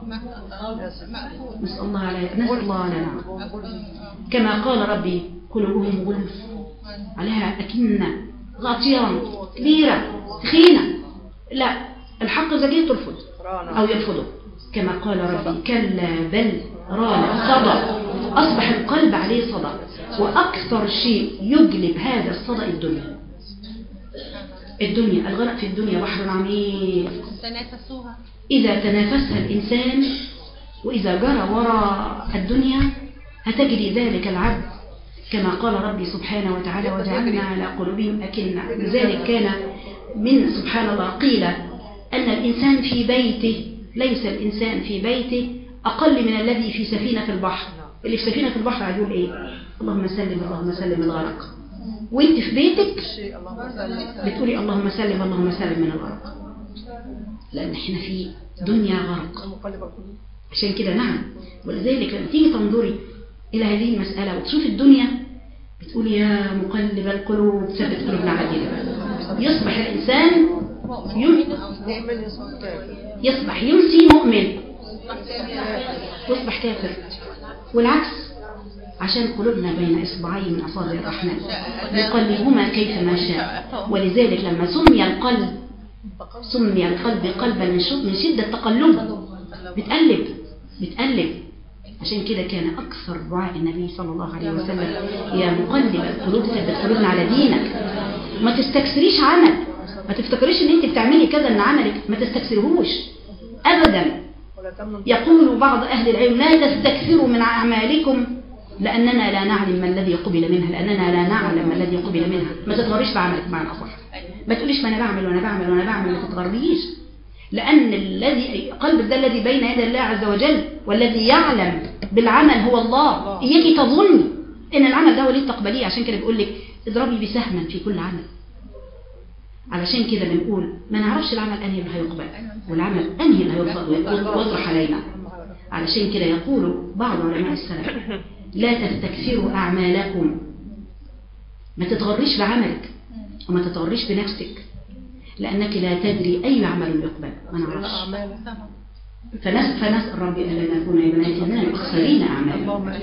نسأل الله عليه نسأل الله لنا. كما قال ربي قلوبهم غلف عليها أكنة غاطية كبيرة تخينة. لا الحق زكية ترفض أو يرفضه. كما قال ربي كلا بل ران صدى. أصبح القلب عليه صدى. وأكثر شيء يجلب هذا الصدى الدنيا. الدنيا الغرق في الدنيا بحر عميق. تنافسوها. إذا تنافسها الإنسان وإذا جرى وراء الدنيا هتجري ذلك العبد كما قال ربي سبحانه وتعالى وجعلنا على قلوبهم أكنة. لذلك كان من سبحان الله قيل أن الإنسان في بيته ليس الإنسان في بيته أقل من الذي في سفينة البحر. اللي في سفينة البحر هيقول إيه؟ اللهم سلم اللهم سلم الغرق. وانت في بيتك بتقولي اللهم سلم اللهم سلم من الغرق. لأن احنا في دنيا غرق. عشان كده نعم. ولذلك لما تيجي تنظري إلى هذه المسألة وتشوف الدنيا بتقولي يا مقلب القلوب ثبت قلوبنا على دينك. يصبح الإنسان يصبح يمسي مؤمن يصبح كافر. والعكس عشان قلوبنا بين إصبعين من أصابع الرحمن يقلبهما كيف ما شاء. ولذلك لما سمي القلب سمي القلب قلبا من شدة تقلبه بتقلب بتقلب. عشان كده كان أكثر دعاء النبي صلى الله عليه وسلم يا مقلب القلوب ثبت قلوبنا على دينك. ما تستكثريش عمل. ما تفتكريش ان انت بتعملي كذا ان عملك ما تستكثرهوش ابدا. يقول بعض اهل العلم لا تستكثروا من اعمالكم لاننا لا نعلم ما الذي قبل منها لاننا لا نعلم ما الذي قبل منها. ما تتغريش بعملك معنى اصح. ما تقوليش ما انا بعمل وانا بعمل وانا بعمل ما تتغريش. لان الذي قلبك ده الذي بين يدي الله عز وجل والذي يعلم بالعمل هو الله. اياكي تظني ان العمل ده هو اللي تقبليه. عشان كده بيقول لك اضربي بسهما في كل عمل. علشان كده بنقول ما نعرفش العمل أنهي اللي هيقبل والعمل أنهي اللي هيرفض ويطرح علينا. علشان كده يقول بعض علماء السلف لا تستكثروا أعمالكم. ما تتغريش بعملك وما تتغريش بنفسك لأنك لا تدري أي عمل يقبل. ما نعرفش. فنسأل, فنسأل ربي أن نكون يا بناتي من الأكثرين أعمالا.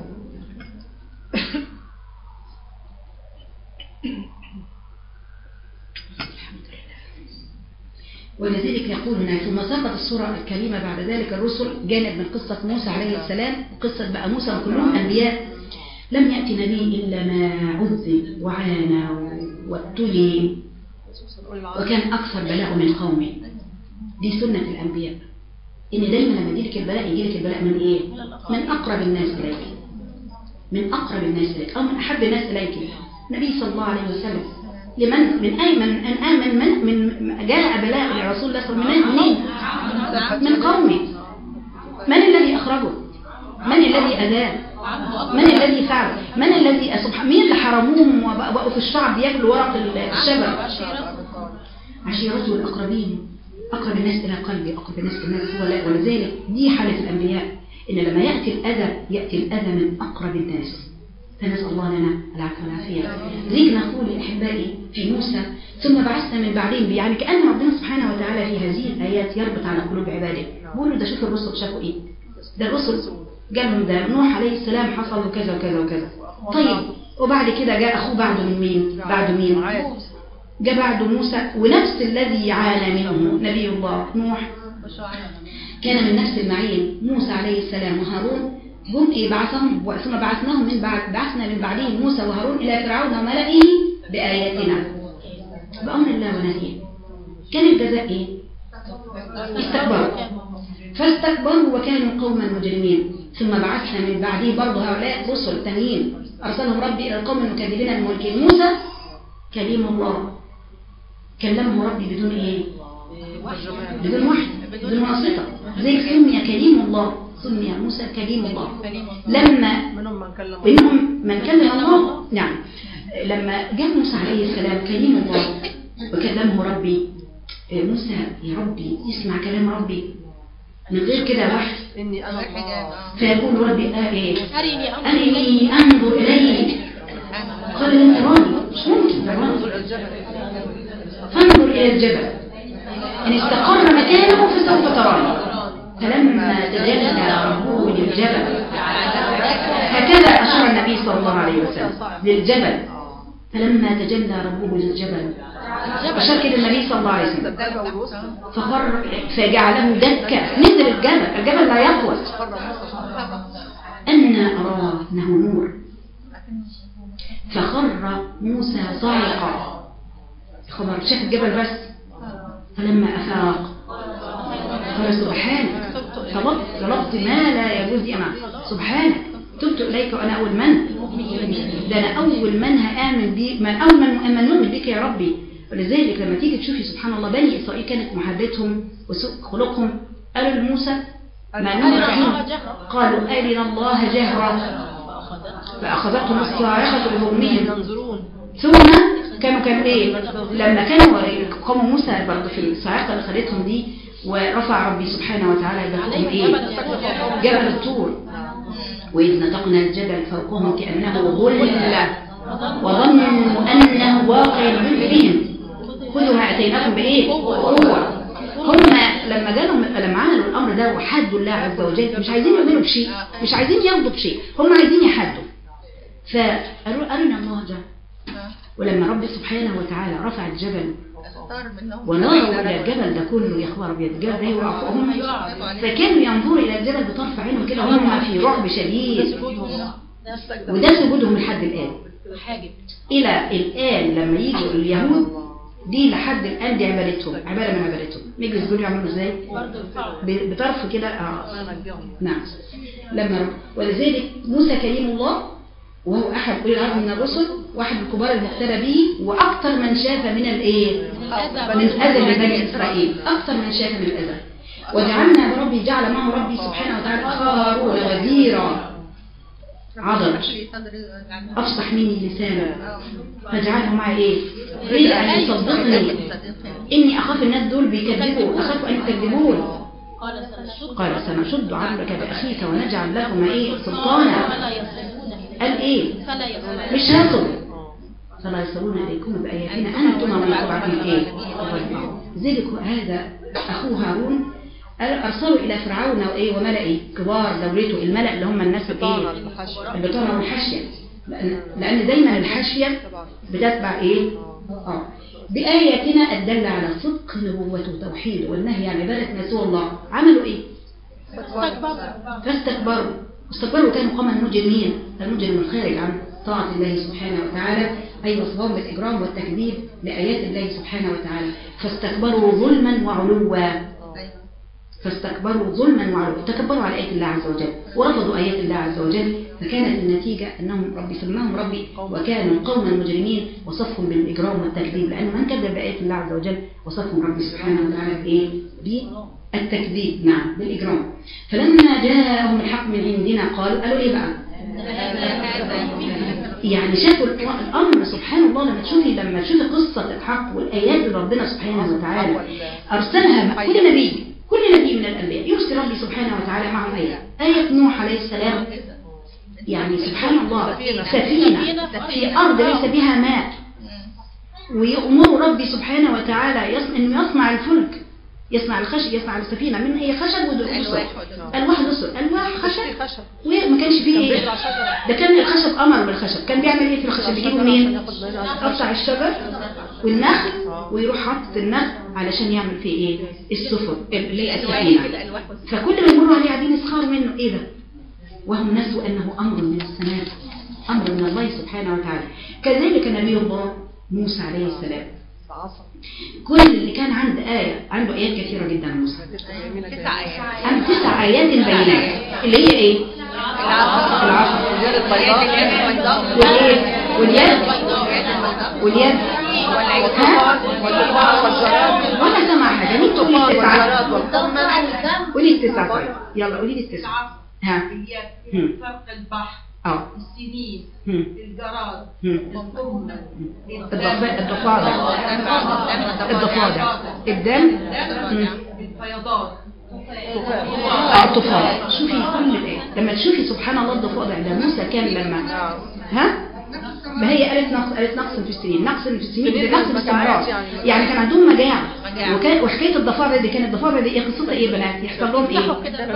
ولذلك يقولنا ثم سقط السورة الكريمة بعد ذلك الرسل جانب من قصة موسى عليه السلام. قصة بقى موسى كلهم أنبياء. لم يأتي نبي إلا ما عذب وعانى وابتلي وكان أكثر بلاء من قومه. دي سنة الأنبياء إن دايما لما يجيلك البلاء يجيلك البلاء من إيه؟ من أقرب الناس إليك من أقرب الناس إليك أو من أحب الناس إليك. النبي صلى الله عليه وسلم لمن من أي من أن آمن من من جاء بلاء لرسول الله صلى الله عليه وسلم من قومه. من الذي أخرجه؟ من الذي أذاه؟ من الذي فعل؟ من الذي سبحان مين اللي حرموهم وبقوا في الشعب ياكلوا ورق الشجر؟ عشيرته الأقربين. أقرب الناس إلى قلبي أقرب الناس إلى الناس هو لا. ولذلك دي حالة الأنبياء إن لما يأتي الأذى يأتي الأذى من أقرب الناس. فنسأل الله لنا العفو والعافية. لذلك نقول أحبائي في موسى ثم بعثنا من بعدين يعني كأن ربنا سبحانه وتعالى في هذه الآيات يربط على قلوب عباده. بقولوا ده شوف الرسل شافوا إيه. ده الرسل جالهم ده نوح عليه السلام حصل كذا وكذا وكذا. طيب وبعد كده جاء أخوه بعده من مين؟ بعده مين؟ جاء بعده موسى ونفس الذي عانى منه نبي الله نوح كان من نفس المعين موسى عليه السلام وهارون هم إيه بعثهم ثم بعثناهم من بعد بعثنا من بعدهم موسى وهارون إلى فرعون وملئه بآياتنا بأمر الله ونهيه. كان الجزاء إيه؟ استكبروا فاستكبروا وكانوا قوما مجرمين. ثم بعثنا من بعده برضه هؤلاء رسل تانيين أرسلهم ربي إلى القوم المكذبين الملكين. موسى كليم الله كلمه ربي بدون إيه؟ بدون وحي بدون واسطة. زي سمي كليم الله سمي موسى كليم الله. لما منهم من كلم الله نعم لما جاء موسى عليه السلام كليم الله وكلمه ربي موسى يا ربي يسمع كلام ربي من غير كده وحي، إني أنا الله. فيقول ربي آه إيه أرني أنظر أرني أنظر إليك، قال لن تراني، مش ممكن تراني، فانظر إلى الجبل إن استقر مكانه فسوف تراني، فلما تجلى ربه للجبل هكذا أشار النبي صلى الله عليه وسلم للجبل، فلما تجلى ربه للجبل أشار كده النبي صلى الله عليه وسلم فخر فجعله دكا، نزل الجبل، الجبل لا يقوى. أنا أراه أنه نور، فخر موسى صاعقا، خبر شاف الجبل بس، فلما أفاق قال سبحانك طلبت طلبت ما لا يجوز أمام، سبحانك تبت إليك وأنا أول من، ده أنا أول من هآمن بي، من أول من من نؤمن بك يا ربي. ولذلك لما تيجي تشوفي سبحان الله بني إسرائيل كانت محبتهم وسوء خلقهم، قالوا لموسى ما نؤمن، قالوا أرنا الله جهرا فأخذتهم الصاعقة بظلمهم، ثم كانوا كان إيه لما كانوا قاموا موسى برضه في الصاعقة اللي خدتهم دي، ورفع ربي سبحانه وتعالى جبلهم إيه جبل الطور، وإذ نطقنا الجبل فوقهم كأنه ظلة وظنوا أنه واقع بهم خذوا ما أتيناكم بإيه قوة. هم لما جالهم لما عملوا الأمر ده وحدوا الله عز وجل، مش عايزين يعملوا بشيء، مش عايزين ياخدوا بشيء، هم عايزين يحدوا، فقالوا أرنا الله جل. ولما رب سبحانه وتعالى رفع الجبل ونظروا إلى الجبل ده كله يا اخبار ابيض، الجبل ده يوقع فوقهم، فكانوا ينظروا إلى الجبل بطرف عينهم كده وهم في رعب شديد، وده سجودهم لحد الآن. إلى الآن لما يجوا اليهود دي لحد الآن دي عبادتهم، عبادة من عبادتهم، نيجي يسجدوا يعملوا ازاي؟ بطرف كده اه نعم. لما ولذلك موسى كريم الله وهو أحد أولي العزم من الرسل، واحد من الكبار المقتدى به، وأكثر من شاف من الإيه؟ من الأذى لبني إسرائيل، أكثر من شاف من الأذى. وجعلنا بربي جعل معه ربي سبحانه وتعالى أخاه هارون وزيرا عضل أفصح مني لسانا فاجعله معي إيه؟ ريد أن يصدقني إني أخاف الناس دول بيكذبوا، أخاف أن يكذبون. قال سنشد عضلك بأخيك ونجعل لكم إيه سلطانا. قال إيه؟ مش هيصل فلا يصلون إليكم بآياتنا أنتم ومن تبعكم إيه؟ ذلك هذا أخوه هارون أرسلوا إلى فرعون وإيه وملئه كبار دولته، الملأ اللي هم الناس الإيه؟ البطانة والحاشية، لأن دايما الحاشية بتتبع إيه؟ آه بآياتنا الدالة على صدق نبوته وتوحيده والنهي عن عبادة ما سوى الله. عملوا إيه؟ فاستكبروا استكبروا كانوا قوما مجرمين، المجرم الخارج عن طاعة الله سبحانه وتعالى، أي وصفهم بالإجرام والتكذيب لآيات الله سبحانه وتعالى. فاستكبروا ظلما وعلوا، فاستكبروا ظلما وعلوا، تكبروا على آيات الله عز وجل ورفضوا آيات الله عز وجل، فكانت النتيجة أنهم ربي سماهم ربي وكانوا قوما مجرمين، وصفهم بالإجرام والتكذيب، لأنه من كذب بآيات الله عز وجل وصفهم ربي سبحانه وتعالى بإيه؟ بالتكذيب، نعم بالإجرام. فلما جاءهم الحق من عندنا قالوا قالوا إيه بقى؟ يعني شافوا الأمر سبحان الله. لما تشوفي لما تشوفي قصة الحق والآيات اللي ربنا سبحانه وتعالى أرسلها كل نبي كل نبي من الأنبياء يرسل ربي سبحانه وتعالى معه آية. آية نوح عليه السلام، يعني سبحان الله سفينة في أرض ليس بها ماء، ويأمر ربي سبحانه وتعالى أنه يصنع الفلك، يصنع الخشب، يصنع السفينة من أي خشب ودسر، ألواح دسر، ألواح خشب، وما كانش فيه إيه؟ ده كان الخشب أمر بالخشب، كان بيعمل إيه في الخشب؟ بيجيبوا منين؟ قطع الشجر والنخل ويروح حاطط النخل علشان يعمل فيه إيه؟ السفن اللي هي السفينة. فكل ما يمروا عليه قاعدين يسخروا منه، إيه ده؟ وهم نسوا أنه أمر من السماء، أمر من الله سبحانه وتعالى. كذلك نبي الله موسى عليه السلام، كل اللي كان عنده آية، عنده آيات كثيرة جدا موسى، تسع آيات، عن تسع آيات بينات اللي هي إيه؟ العصا والإيه؟ واليد واليد ولا سمع حاجة. مين تقولي التسعة؟ قولي التسعة طيب، يلا قولي لي التسعة. ها فرق البحر اه السنين هم. الجراد هم. الطمة الضفا- الضفادع الضفادع الدم هم. الفيضان اه الضفادع. شوفي كل الايه لما تشوفي سبحان الله الضفادع ده موسى كان لما ها ما هي قالت نقص قالت نقص في السنين نقص في السنين ده نقص في الثمرات يعني كان عندهم مجاعة وكان وحكايه الضفادع دي كانت الضفادع دي ايه قصتها ايه يا بنات يحصل لهم ايه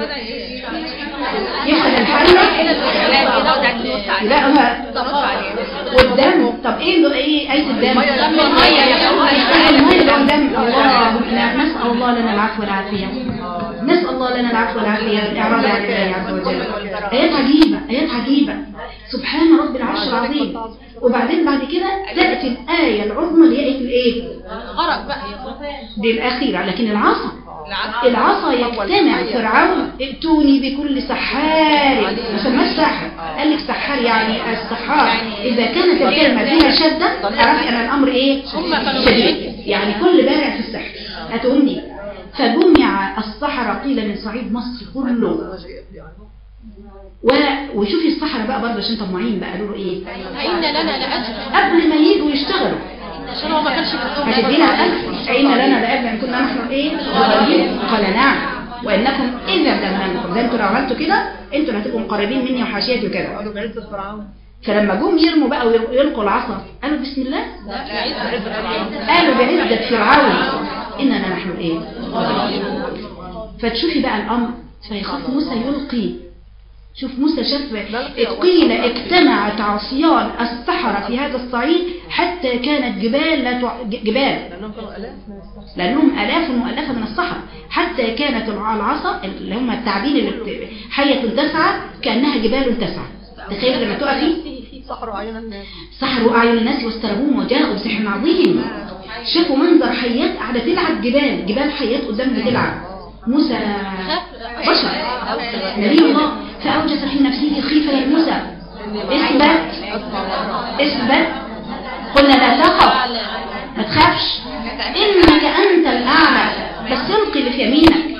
يحصل الحله لا هو والدم طب ايه له ايه ايه الدم الميه ده دم الله نسال الله لنا العفو والعافيه نسال الله لنا العفو والعافيه بالاعراض عن الله عز وجل ايات عجيبه ايات عجيبه سبحان رب العرش العظيم وبعدين بعد كده تأتي الآية العظمى اللي هي الايه غرق بقى دي الأخيرة لكن العصا العصا يجتمع فرعون ائتوني بكل سحار ما سماش ساحر قال لك سحار يعني السحار إذا كانت الكلمة فيها شدة عرفت أن الأمر ايه شديد يعني كل بارع في السحر أتوني فجمع السحرة قيل من صعيد مصر كله و... وشوفي الصحراء بقى برضه عشان طماعين بقى قالوا له ايه إن لنا لأجر قبل ما يجوا يشتغلوا عشان هو ما كانش بيطلب هتدينا الأجر أين لنا لأجر إن كنا نحن ايه مقربين قال نعم وإنكم إذا دمنكم ده انتوا لو عملتوا كده انتوا اللي هتبقوا مقربين مني وحاشيتي وكده فلما جم يرموا بقى ويلقوا العصا قالوا بسم الله قالوا بعزة فرعون إننا نحن ايه فتشوفي بقى الأمر فيخاف موسى يلقي شوف موسى شاف قيل اجتمعت عصيان السحرة في هذا الصعيد حتى كانت جبال لا تع... جبال لأنهم آلاف مؤلفة من السحرة حتى كانت العصا اللي هم التعبين اللي حية تسعى كأنها جبال تسعى تخيل لما تقفي سحروا أعين الناس سحروا أعين الناس واسترهبوهم وجاءوا بسحر عظيم شافوا منظر حيات قاعدة تلعب جبال جبال حيات قدامها تلعب موسى بشر نبي الله فأوجس في نفسه خيفة يا موسى اثبت اثبت قلنا لا تخف ما تخافش إنك أنت الأعلى بس القي اللي في يمينك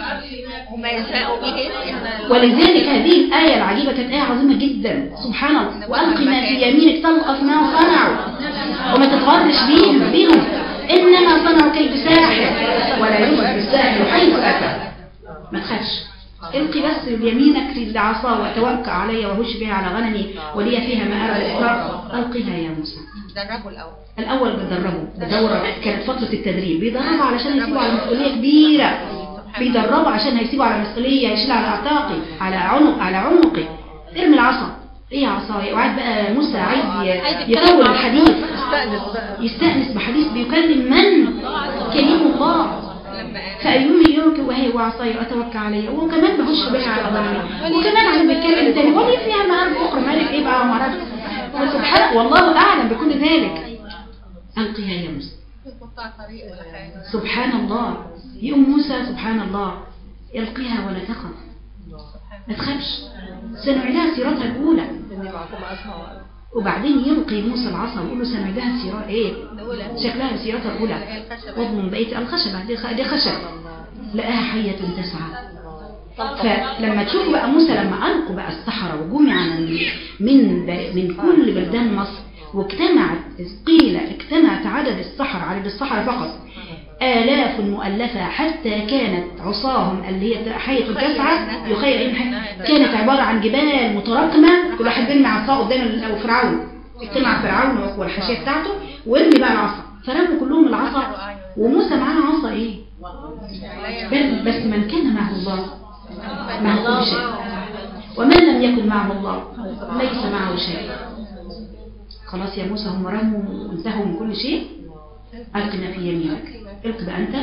ولذلك هذه الآية العجيبة كانت آية عظيمة جدا سبحان الله وألقي ما في يمينك تلقف ما صنعوا وما تتغرش بيهم بيهم إنما صنعوا كيد ساحر ولا يوجد الساحر حيث أتى ما تخافش القي بس بيمينك العصا وتوكل علي وهش بها على غنمي ولي فيها مآرب الإسراء ألقيها يا موسى دربوا الأول الأول بيدربوا بدورة كانت فترة التدريب بيدربوا علشان يسيبوا على مسؤولية كبيرة بيدربوا عشان هيسيبوا على مسؤولية يشيل على أعتاقي على عنق على عنقي ارمي العصا ايه عصاية وقعد بقى موسى عايز يطول الحديث يستأنس بحديث بيكلم من كلمه الله فأيومي يلقي وهي وعصاي أتوكل عليه وكمان بهش بها على ظلمي وكمان عم بيتكلم تاني ولي فيها مآرب أخرى مالك إيه بقى ومعرفش وسبحان والله أعلم بكل ذلك ألقيها يا موسى سبحان الله يوم موسى سبحان الله يلقيها ولا تخف ما تخافش سنعيدها سيرتها الأولى وبعدين يلقي موسى العصا ويقول له سنعيدها سيرة ايه شكلها سيرتها الأولى وضم بقية الخشبة دي خشب لقاها حية تسعى فلما تشوفوا بقى موسى لما ألقوا بقى السحرة وجمع من من كل بلدان مصر واجتمعت قيل اجتمعت عدد السحرة عدد السحرة فقط آلاف مؤلفة حتى كانت عصاهم اللي هي حية التسعة يخيل كانت عبارة عن جبال متراكمة كل واحد بيرمي عصاه قدام فرعون اجتمع فرعون والحاشية بتاعته وارمي بقى العصا فرموا كلهم العصا وموسى معاه عصا ايه بس من كان معه الله معه كل شيء ومن لم يكن معه الله ليس معه شيء خلاص يا موسى هم رموا وانتهوا من كل شيء ألقنا في يمينك الق بقى أنت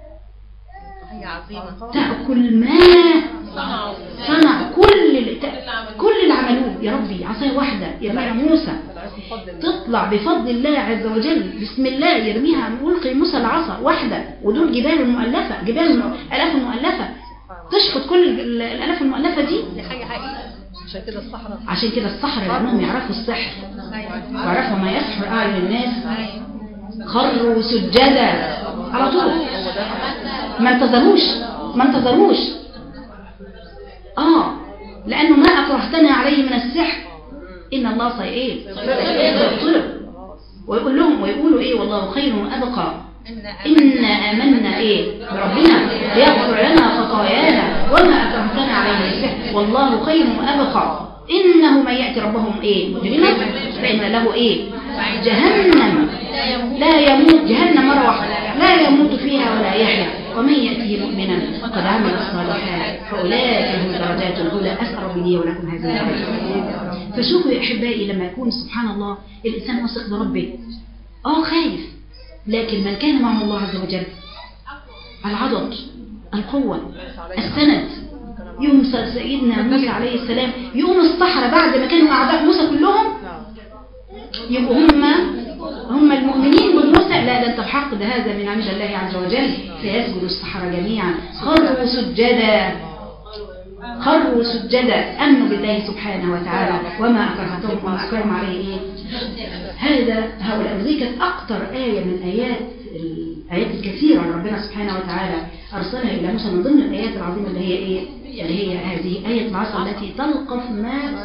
تأكل ما صنع كل كل اللي عملوه يا ربي عصاية واحدة يرميها موسى تطلع بفضل الله عز وجل بسم الله يرميها ويلقي موسى العصا واحدة ودول جبال مؤلفة جبال آلاف مؤلفة تشفط كل الآلاف المؤلفة دي عشان كده الصحراء عشان كده الصحراء لأنهم يعرفوا السحر ويعرفوا ما يسحر أعين الناس خروا سجدا على طول ما انتظروش ما انتظروش اه لأنه ما أكرهتنا عليه من السحر إن الله صي إيه سيطلب ويقول لهم ويقولوا إيه والله خير وأبقى إن آمنا إيه بربنا ليغفر لنا خطايانا وما أكرهتنا عليه السحر والله خير وأبقى إنه من يأتي ربهم إيه مجرما فإن له إيه جهنم لا يموت جهنم مرة واحدة لا يموت فيها ولا يحيا ومن يأته مؤمنا قد عمل الصالحات فأولئك هم درجات العلى. أسأل ربي لي ولكم هذه الدرجات. فشوفوا يا أحبائي لما يكون سبحان الله الإنسان واثق بربه آه خايف، لكن من كان معه الله عز وجل العضد القوة السند. يوم سيدنا موسى عليه السلام يوم الصحراء بعد ما كانوا أعداء موسى كلهم يبقوا هم هم المؤمنين بموسى لا ده انت بحق ده هذا من عند الله عز وجل فيسجد الصحراء جميعا خروا سجدا خروا سجدا أمنوا بالله سبحانه وتعالى وما أكرهتهم وما أكرهم عليه إيه هذا هؤلاء. ذي كانت أكثر آية من آيات الآيات الكثيرة ربنا سبحانه وتعالى أرسلها إلى موسى من ضمن الآيات العظيمة اللي هي إيه اللي هي هذه آية العصا التي تلقف ما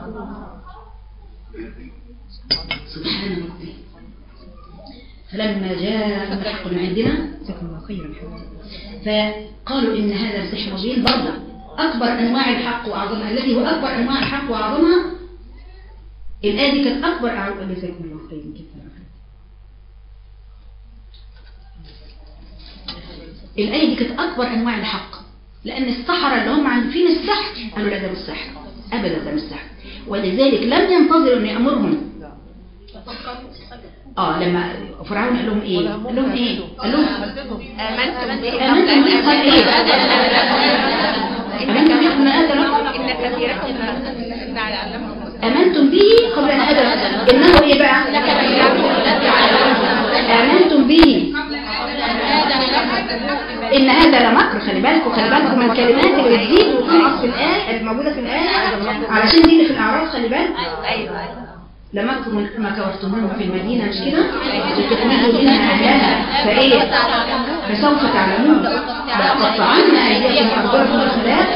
سبحان ربي. فلما جاء الحق من عندنا جزاكم الله خيرا فقالوا إن هذا السحر مبين برضه أكبر أنواع الحق وأعظمها الذي هو أكبر أنواع الحق وأعظمها. الآية دي كانت أكبر جزاكم الله خيرا كثيرا. الآية دي كانت أكبر أنواع الحق لأن السحرة اللي هم عارفين السحر قالوا لا ده مش سحر أبدا ده مش سحر ولذلك لم ينتظروا أن يأمرهم. اه لما فرعون قال لهم ايه قال لهم ايه قال لهم امنتم امنتم به قال ايه امنتم به قبل ان اذن لكم ان كثيركم امنتم به قبل ان اذن انه ايه بقى امنتم به ان هذا لمكر. خلي بالكم خلي بالكم من الكلمات اللي بتزيد وتنقص في الايه الموجوده في الايه علشان دي اللي في الاعراف. خلي بالكم ايوه لمكر ما كورتموه في المدينة مش كده وتكونوا منها أهلها فإيه فسوف تعلمون لقطعنا أيديكم وأرجلكم بالخلاف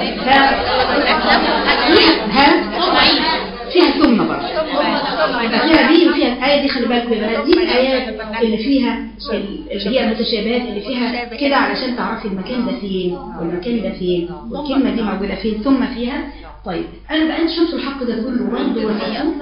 فيها ثم برضه فيها دي وفيها الآية دي. خلي بالكم يا بنات دي الآيات اللي فيها اللي هي المتشابهات اللي فيها كده علشان تعرفي المكان ده فين والمكان ده فين والكلمة دي موجودة فين ثم فيها. طيب أنا بقى أنت شفتوا الحق ده كله رد والحياة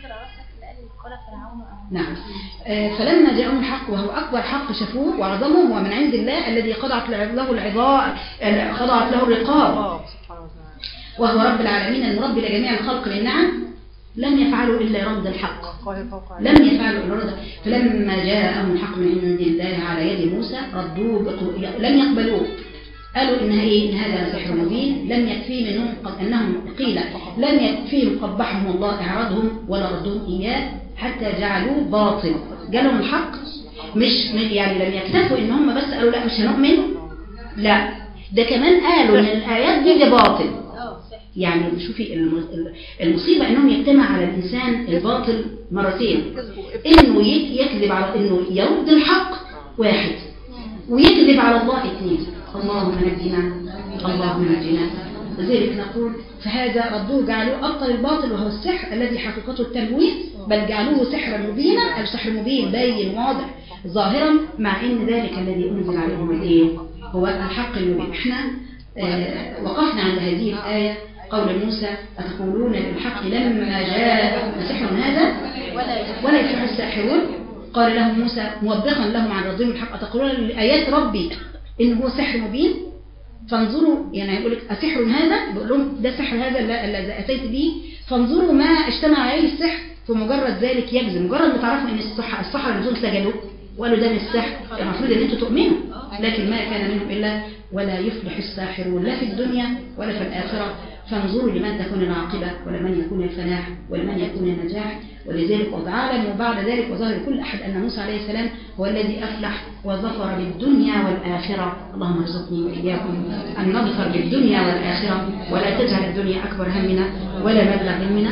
نعم. آه فلما جاءهم الحق وهو أكبر حق شافوه وعظمهم ومن عند الله الذي خضعت له العظام خضعت له الرقاب وهو رب العالمين المربي لجميع الخلق للنعم لم يفعلوا إلا رد الحق لم يفعلوا إلا رد. فلما جاءهم الحق من عند الله على يد موسى ردوه لم يقبلوه قالوا إن إيه إن هذا سحر مبين. لم يكفي منهم قد أنهم قيل لم يكفيهم قبحهم الله إعراضهم ولا ردهم إياه حتى جعلوه باطل. جالهم الحق مش يعني لم يكتفوا إن هم بس قالوا لا مش هنؤمن لا ده كمان قالوا إن الآيات دي ده باطل. يعني شوفي المصيبة إنهم يجتمع على الإنسان الباطل مرتين إنه يكذب على إنه يرد الحق واحد ويكذب على الله اثنين. اللهم نجنا اللهم نجنا. لذلك نقول فهذا ردوه جعلوه أبطل الباطل وهو السحر الذي حقيقته التمويه بل جعلوه سحرا مبينا. السحر مبين باين واضح ظاهرا مع إن ذلك الذي أنزل عليهم الإيه هو الحق المبين. احنا آه وقفنا عند هذه الآية قول موسى أتقولون للحق لما جاء سحر هذا ولا يفلح الساحرون. قال لهم موسى موبخا لهم عن رضيهم الحق أتقولون لآيات ربي إن هو سحر مبين فانظروا يعني يقول لك أسحر هذا بقول لهم ده سحر هذا الذي أتيت به فانظروا ما اجتمع عليه السحر فمجرد ذلك يجزم. مجرد ما تعرفوا إن السحر السحر اللي دول سجلوا وقالوا ده مش سحر المفروض إن أنتوا تؤمنوا لكن ما كان منهم إلا ولا يفلح الساحرون لا في الدنيا ولا في الآخرة. فانظروا لمن تكون العاقبة ولمن يكون الفلاح ولمن يكون النجاح. ولذلك وتعالم وبعد ذلك وظهر كل أحد أن موسى عليه السلام هو الذي أفلح وظفر بالدنيا والآخرة. اللهم ارزقني وإياكم أن نظفر بالدنيا والآخرة ولا تجعل الدنيا أكبر همنا ولا مبلغ علمنا.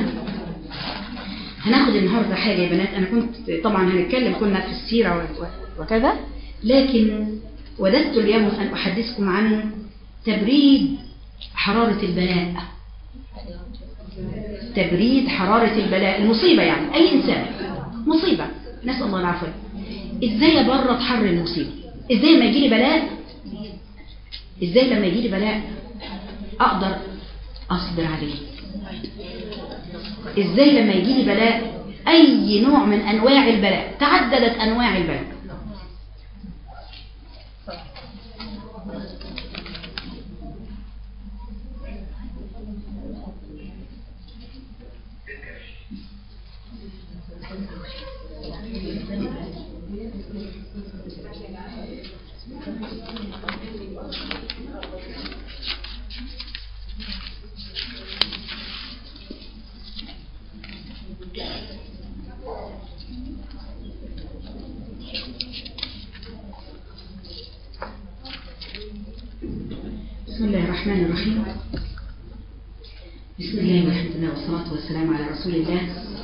هناخد النهاردة حاجة يا بنات. أنا كنت طبعا هنتكلم كنا في السيرة وكذا لكن وددت اليوم أن أحدثكم عن تبريد حرارة البلاء. تبريد حرارة البلاء، المصيبة يعني أي إنسان مصيبة، نسأل الله العافية. إزاي أبرد حر المصيبة؟ إزاي لما يجي لي بلاء، إزاي لما يجي لي بلاء أقدر أصبر عليه؟ إزاي لما يجي لي بلاء، أي نوع من أنواع البلاء، تعددت أنواع البلاء، بسم الله الرحمن الرحيم. بسم الله والحمد لله والصلاة والسلام على رسول الله.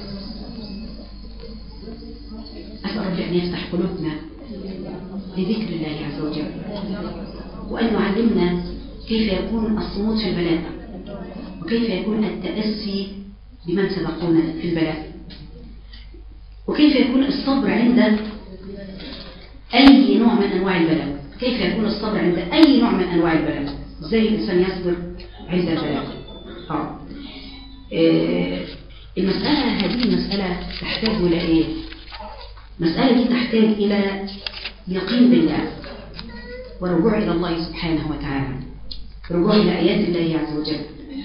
أسأل رب أن يفتح قلوبنا لذكر الله عز وجل، وأن يعلمنا كيف يكون الصمود في البلاء، وكيف يكون التأسي بمن سبقونا في البلاء، وكيف يكون الصبر عند أي نوع من أنواع البلاء، كيف يكون الصبر عند أي نوع من أنواع البلاء، ازاي الإنسان يصبر عند البلاء. آه. آه. المسألة هذه المسألة تحتاج إلى إيه؟ المسألة دي تحتاج إلى يقين بالله، ورجوع إلى الله سبحانه وتعالى، رجوع إلى آيات الله عز وجل.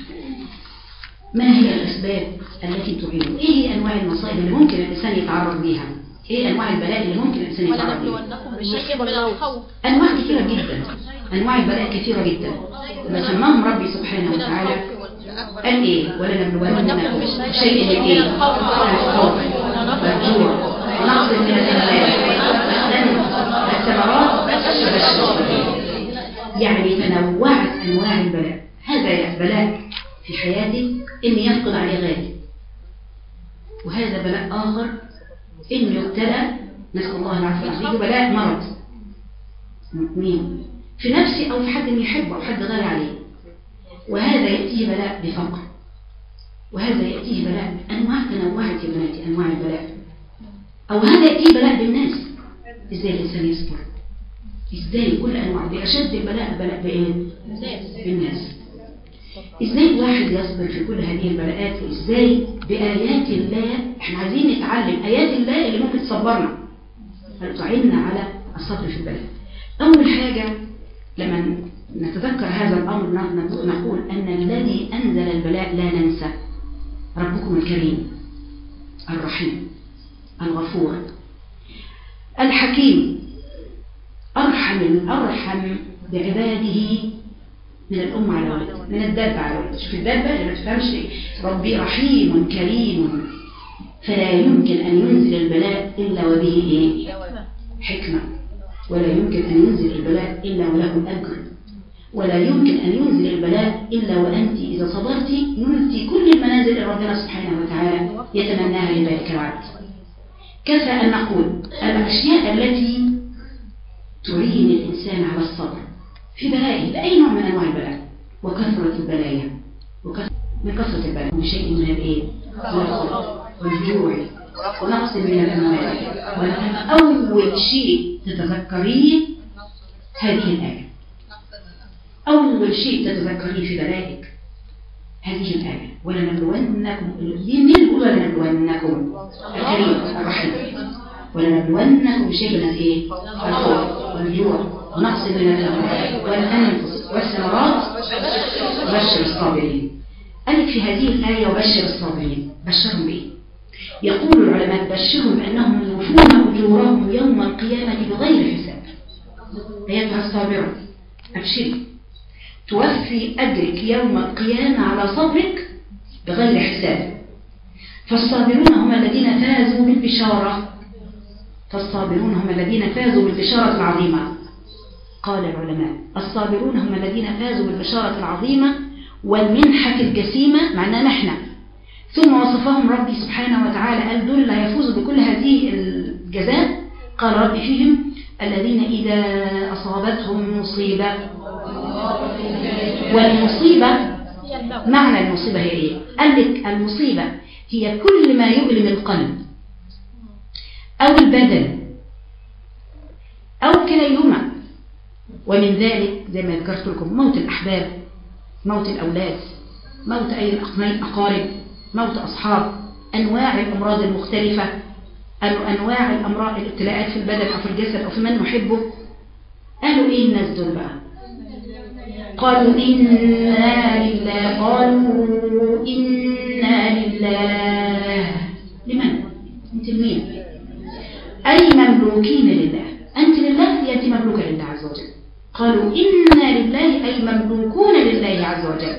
ما هي الأسباب التي تعينه؟ إيه هي أنواع المصائب اللي ممكن الإنسان يتعرض ليها؟ إيه أنواع البلاء اللي ممكن الإنسان يتعرض ليها؟ بشيء من الخوف. أنواع كثيرة جدا، أنواع البلاء كثيرة جدا، بسمهم ربي سبحانه وتعالى قال إيه؟ ولنبلونكم بشيء من إيه؟ الخوف والجوع ونقص من الأموال والثمرات والبشر. يعني تنوعت أنواع البلاء. هذا بلاء في حياتك إن يفقد عليه غالي، وهذا بلاء آخر إن يبتلى، نسأل الله العافية، يجي بلاء مرض مين في نفسي أو في حد يحبه أو حد غالي عليه، وهذا يأتيه بلاء بفقر، وهذا يأتيه بلاء. أنواع تنوعت يا بناتي أنواع البلاء. أو هذا يأتيه بلاء بالناس. إزاي الإنسان يصبر؟ إزاي كل أنواع بأشد البلاء بلاء بإيه؟ بالناس. إزاي الواحد يصبر في كل هذه البلاءات؟ وإزاي بآيات الله. إحنا عايزين نتعلم آيات الله اللي ممكن تصبرنا، تعيننا على الصبر في البلاء. أول حاجة لما نتذكر هذا الأمر نقول أن الذي أنزل البلاء لا ننسى ربكم الكريم الرحيم الغفور الحكيم، أرحم أرحم بعباده من الأم على ولد، من الدابة على ولد. شوف الدابة اللي ما تفهمش ربي رحيم كريم، فلا يمكن أن ينزل البلاء إلا وبه إيه؟ حكمة، ولا يمكن أن ينزل البلاء إلا وله أجر، ولا يمكن أن ينزل البلاء إلا وأنت إذا صبرت نلتي كل المنازل اللي ربنا سبحانه وتعالى يتمناها لذلك العبد. كفى أن نقول الأشياء التي تعين الإنسان على الصبر في بلائه بأي نوع من أنواع البلاء، وكثرة البلايا، وكثرة من كثرة البلاء بشيء من الإيه؟ والجوع ونقص من الأموال. أول شيء تتذكريه هذه الآية، أول شيء تتذكريه في بلائك هذه الآية، ولنبلونكم. مين يقول ولنبلونكم؟ الكريم الرحيم. ولنبلونكم بشيء من الإيه؟ الخوف والجوع ونقص من الأموال والأنفس والثمرات وبشر الصابرين. قالت في هذه الآية وبشر الصابرين. بشرهم بإيه؟ يقول العلماء بشرهم بأنهم يوفون أجورهم يوم القيامة بغير حساب. أيتها الصابرة أبشري، توفي أجرك يوم القيامة على صبرك بغير حساب. فالصابرون هم الذين فازوا بالبشارة، فالصابرون هم الذين فازوا بالبشارة العظيمة. قال العلماء الصابرون هم الذين فازوا بالبشارة العظيمة والمنحة الجسيمة، معناها محنة. ثم وصفهم ربي سبحانه وتعالى قال دول لا يفوزوا بكل هذه الجزاء. قال ربي فيهم الذين إذا أصابتهم مصيبة، والمصيبة معنى المصيبة هي ايه؟ قال لك المصيبة هي كل ما يؤلم القلب او البدن او كليهما، ومن ذلك زي ما ذكرت لكم موت الاحباب، موت الاولاد، موت اي الاقارب، موت اصحاب، انواع الامراض المختلفة، انواع الامراض الابتلاءات في البدن او في الجسد او في من نحبه. قالوا ايه الناس دول بقى؟ قالوا إنا لله، قالوا إنا لله. لمن؟ أنت لمين؟ أي مملوكين لله. أنت لله، أنت مملوكة لله عز وجل. قالوا إنا لله أي مملوكون لله عز وجل،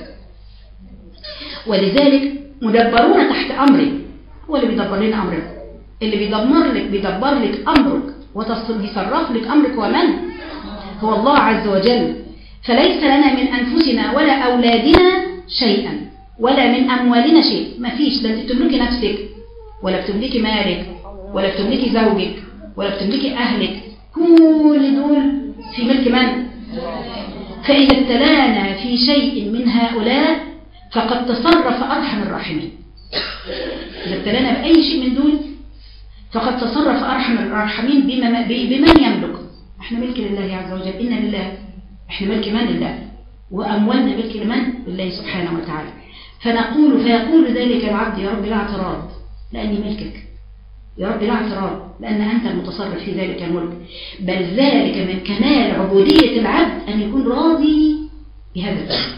ولذلك مدبرون تحت أمره. هو اللي بيدبر لنا أمرك، اللي بيدمر لك بيدبر لك أمرك ويصرف لك أمرك، ومن؟ هو الله عز وجل. فليس لنا من أنفسنا ولا أولادنا شيئا ولا من أموالنا شيء، ما فيش. لا بتملكي نفسك ولا بتملكي مالك ولا بتملكي زوجك ولا بتملكي أهلك، كل دول في ملك من؟ فإذا ابتلانا في شيء من هؤلاء فقد تصرف أرحم الراحمين. إذا ابتلانا بأي شيء من دول فقد تصرف أرحم الراحمين بمن يملك. احنا ملك لله عز وجل، إنا لله، احنا ملك من؟ لله، وأموالنا ملك لمن؟ لله سبحانه وتعالى. فنقول فيقول ذلك العبد يا رب لا اعتراض لأني ملكك، يا رب لا اعتراض لأن أنت المتصرف في ذلك الملك، بل ذلك من كمال عبودية العبد أن يكون راضي بهذا الأمر.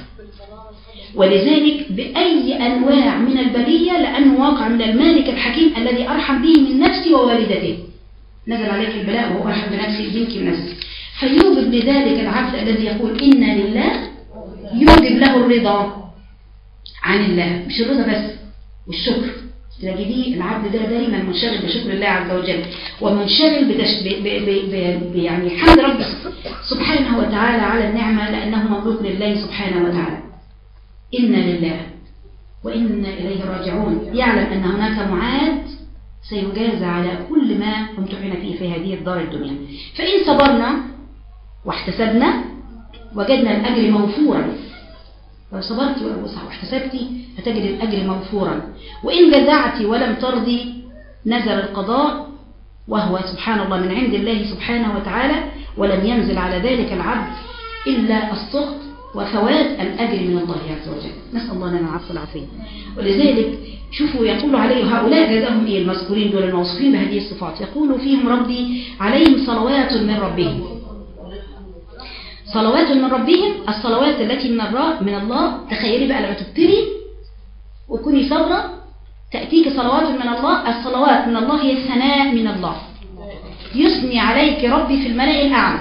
ولذلك بأي أنواع من البلية، لأنه واقع من المالك الحكيم الذي أرحم به من نفسي ووالدته. نزل عليك البلاء وهو أرحم بنفسي منك ونفسي، فيوجب لذلك العبد الذي يقول إنا لله يوجب له الرضا عن الله، مش الرضا بس والشكر. تلاقي دي العبد ده دايما منشغل بشكر الله عز وجل، ومنشغل بتش... ب... ب... ب... ب... يعني حمد ربه سبحانه وتعالى على النعمة، لأنه مملوك لله سبحانه وتعالى. إنا لله وإنا إليه راجعون. يعلم أن هناك معاد سيجازى على كل ما امتحن فيه في هذه الدار الدنيا. فإن صبرنا واحتسبنا وجدنا الأجر موفورا. لو صبرت واحتسبت هتجد الأجر موفورا. وإن جزعت ولم ترضي نزل القضاء، وهو سبحان الله من عند الله سبحانه وتعالى، ولم ينزل على ذلك العبد إلا السخط وفوات الأجر من الله عز وجل. نسأل الله لنا العفو والعافية. ولذلك شوفوا يقول عليه هؤلاء جزاهم إيه المذكورين دول الموصوفين بهذه الصفات، يقول فيهم ربي عليهم صلوات من ربهم. صلوات من ربهم، الصلوات التي من الراء من الله. تخيلي بقى لما تبتلي وتكوني صبرة تأتيك صلوات من الله. الصلوات من الله هي الثناء من الله، يثني عليك ربي في الملأ الأعلى.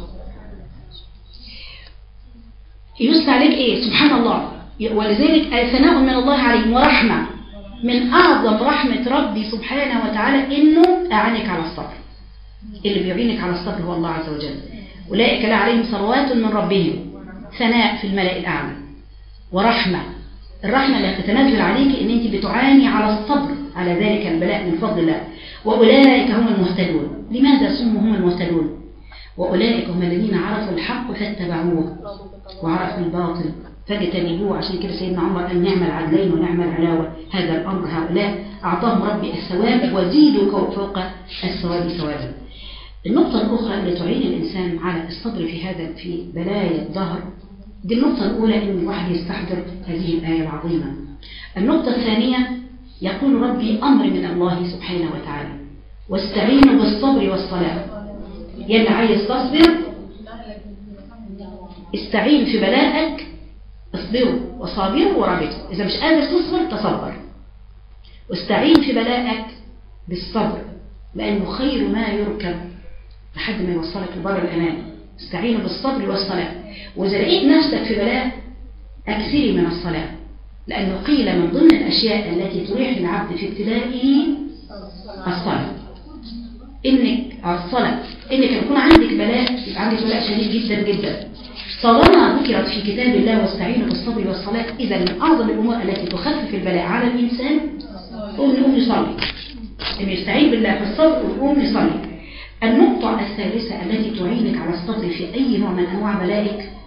يثني عليك إيه؟ سبحان الله. ولذلك ثناء من الله عليهم ورحمة. من أعظم رحمة ربي سبحانه وتعالى إنه أعانك على الصبر. اللي بيعينك على الصبر هو الله عز وجل. أولئك لا عليهم صلوات من ربهم، ثناء في الملأ الأعلى، ورحمة. الرحمة اللي هتتنزل عليك إن أنت بتعاني على الصبر على ذلك البلاء من فضل الله. وأولئك هم المهتدون. لماذا سموا هم المهتدون؟ وأولئك هم الذين عرفوا الحق فاتبعوه وعرفوا الباطل فاجتنبوه. عشان كده سيدنا عمر قال نعم العدلين ونعم العلاوة. هذا الأمر هؤلاء أعطاهم ربي الثواب وزيدوا فوق الثواب ثوابا. النقطة الأخرى اللي تعين الإنسان على الصبر في هذا في بلايا الدهر، دي النقطة الأولى إن الواحد يستحضر هذه الآية العظيمة. النقطة الثانية يقول ربي أمر من الله سبحانه وتعالى واستعينوا بالصبر والصلاة. يلي عايز تصبر استعين في بلائك، اصبروا وصابروا ورابطوا. إذا مش قادر تصبر تصبر، واستعين في بلائك بالصبر لأنه خير ما يركب لحد ما يوصلك لبر الأمان. استعينوا بالصبر والصلاة. وإذا لقيت نفسك في بلاء أكثري من الصلاة، لأنه قيل من ضمن الأشياء التي تريح العبد في ابتلائه الصلاة. إنك الصلاة إنك يكون عندك بلاء، يبقى عندك بلاء شديد جدا جدا. طالما ذكرت في كتاب الله واستعينوا بالصبر والصلاة، إذا من أعظم الأمور التي تخفف البلاء على الإنسان قوم نقوم نصلي. إن يستعين بالله في الصبر ونقوم نصلي. النقطة الثالثة التي تعينك على الصبر في أي نوع من أنواع بلائك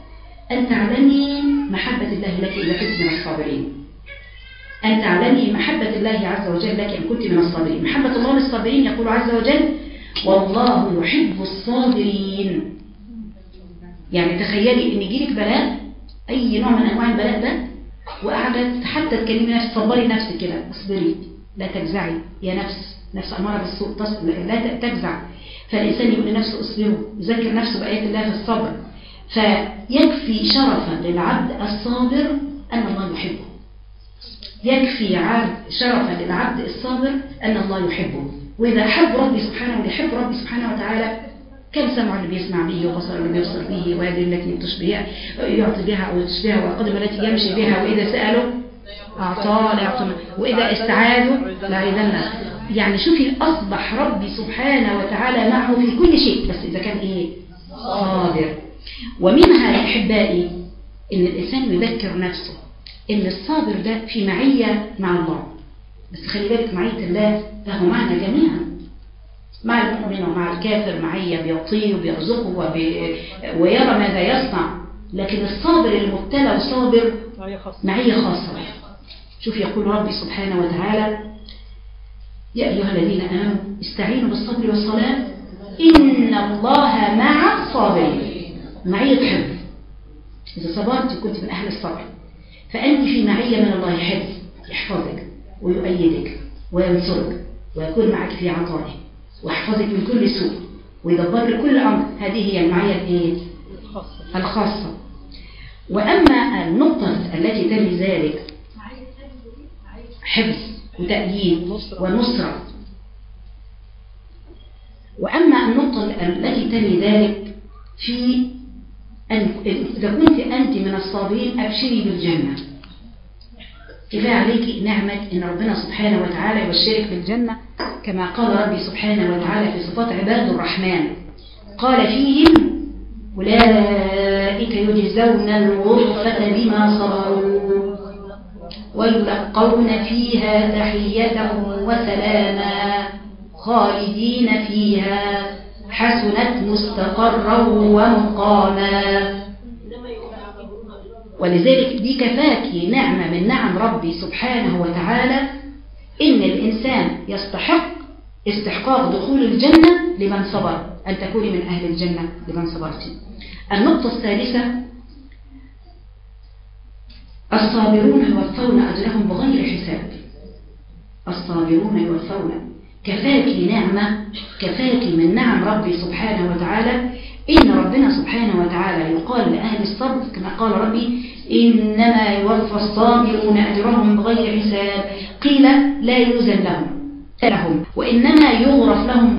أن تعلمي محبة الله لك إذا كنت من الصابرين. أن تعلمي محبة الله عز وجل لك إن كنت من الصابرين. محبة الله للصابرين يقول عز وجل والله يحب الصابرين. يعني تخيلي إن يجيلك بلاء، أي نوع من أنواع البلاء ده، وقاعدة حتى تكلمي نفسك، صبري نفسك كده، اصبري لا تجزعي يا نفس، نفس أمارة بالسوء لا تجزع. فالإنسان يقول لنفسه اصبروا، يذكر نفسه بآيات الله في الصبر. فيكفي شرفا للعبد الصابر أن الله يحبه. يكفي عبد شرفا للعبد الصابر أن الله يحبه. وإذا حب ربي سبحانه ويحب ربي سبحانه وتعالى، كم سمع اللي بيسمع به وبصر اللي بيبصر به ويد التي تشبه يعطي بها أو تشبهها وقدم التي يمشي بها، وإذا سألوا أعطاه لا يعطي، وإذا استعاذوا لا يذلنا. يعني شوفي أصبح ربي سبحانه وتعالى معه في كل شيء، بس إذا كان إيه صابر. ومنها يا أحبائي إن الإنسان يذكر نفسه إن الصابر ده في معية مع الله. بس خلي بالك معية الله له معنى جميعا، مع المؤمن ومع الكافر معية، بيعطيه وبيرزقه وبي... ويرى ماذا يصنع. لكن الصابر المبتلى وصابر معية خاصة. شوف يقول ربي سبحانه وتعالى يا أيها الذين آمنوا استعينوا بالصبر والصلاة إن الله مع الصابرين. معية حفظ. إذا صبرت كنت من أهل الصبر، فأنت في معية من الله، حفظ يحفظك ويؤيدك وينصرك ويكون معك في عطائه ويحفظك من كل سوء ويدبر لك كل أمر. هذه هي المعية الإيه؟ الخاصة. وأما النقطة التي تلي ذلك حفظ وتأييد ونصرة. وأما النقطة التي تلي ذلك في أن إذا كنت أنت من الصابرين أبشري بالجنة. كفاية عليك نعمة إن ربنا سبحانه وتعالى يبشرك بالجنة، كما قال ربي سبحانه وتعالى في صفات عباد الرحمن قال فيهم أولئك يجزون الغرفة بما صبروا ويلقون فيها تحية وسلاما خالدين فيها حسنت مستقرا ومقاما. ولذلك دي كفاكي نعمة من نعم ربي سبحانه وتعالى إن الإنسان يستحق استحقاق دخول الجنة لمن صبر، أن تكوني من أهل الجنة لمن صبرتي. النقطة الثالثة الصابرون يوفون أجرهم بغير حساب. الصابرون يوفون، كفاكي نعمة، كفاكي من نعم ربي سبحانه وتعالى إن ربنا سبحانه وتعالى يقال لأهل الصبر كما قال ربي إنما يوفى الصابرون أجرهم بغير حساب. قيل لا يوزن لهم لهم وإنما يغرف لهم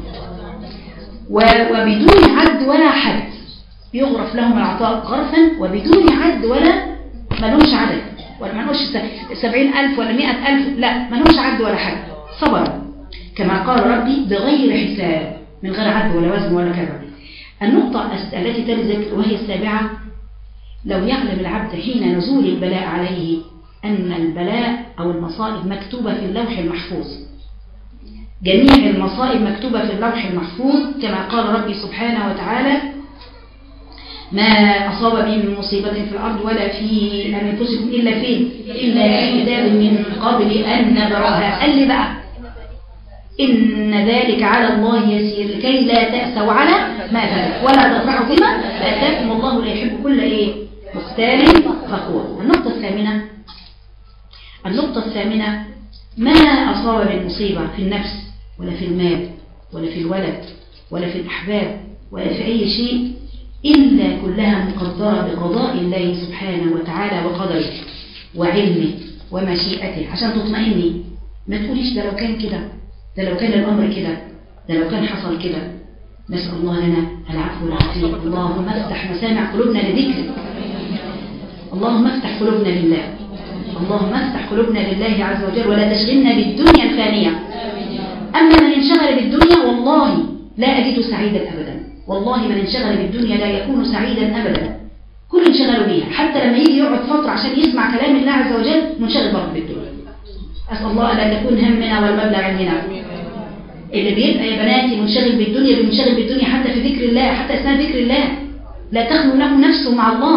وبدون عد ولا حد. يغرف لهم العطاء غرفا وبدون عد ولا ملوش عدد، ولا ملوش سبعين ألف ولا مئة ألف، لا ملوش عد ولا حد. صبر كما قال ربي بغير حساب، من غير عد ولا وزن ولا كذا. النقطة التي تلي ذكر وهي السابعة لو يعلم العبد حين نزول البلاء عليه أن البلاء أو المصائب مكتوبة في اللوح المحفوظ. جميع المصائب مكتوبة في اللوح المحفوظ كما قال ربي سبحانه وتعالى ما أصاب من مصيبة في الأرض ولا في أنفسكم إلا فين إلا في كتاب من قبل أن نبرأها. قال لي بقى إن ذلك على الله يسير لكي لا تأسوا على ما فات ولا تفرحوا بما آتاكم الله لا يحب كل إيه مختال فخور. النقطة الثامنة النقطة الثامنة ما أصاب من مصيبة في النفس ولا في المال ولا في الولد ولا في الأحباب ولا في أي شيء إلا كلها مقدرة بقضاء الله سبحانه وتعالى وقدره وعلمه ومشيئته عشان تطمئني. ما تقوليش ده لو كان كده، ده لو كان الأمر كده، ده لو كان حصل كده. نسأل الله لنا العفو والعافية. اللهم افتح مسامع قلوبنا لذكرك، اللهم افتح قلوبنا لله، اللهم افتح قلوبنا لله عز وجل ولا تشغلنا بالدنيا الفانية. أما من انشغل بالدنيا والله لا أجد سعيدا أبدا، والله من انشغل بالدنيا لا يكون سعيدا أبدا. كل انشغلوا بيها، حتى لما يجي يقعد فترة عشان يسمع كلام الله عز وجل منشغل برضه بالدنيا. أسأل الله ألا تكون همنا والمبلغ عندنا. اللي بيبقى يا بناتي منشغل بالدنيا بينشغل بالدنيا حتى في ذكر الله، حتى أثناء ذكر الله لا تخلو له نفسه مع الله.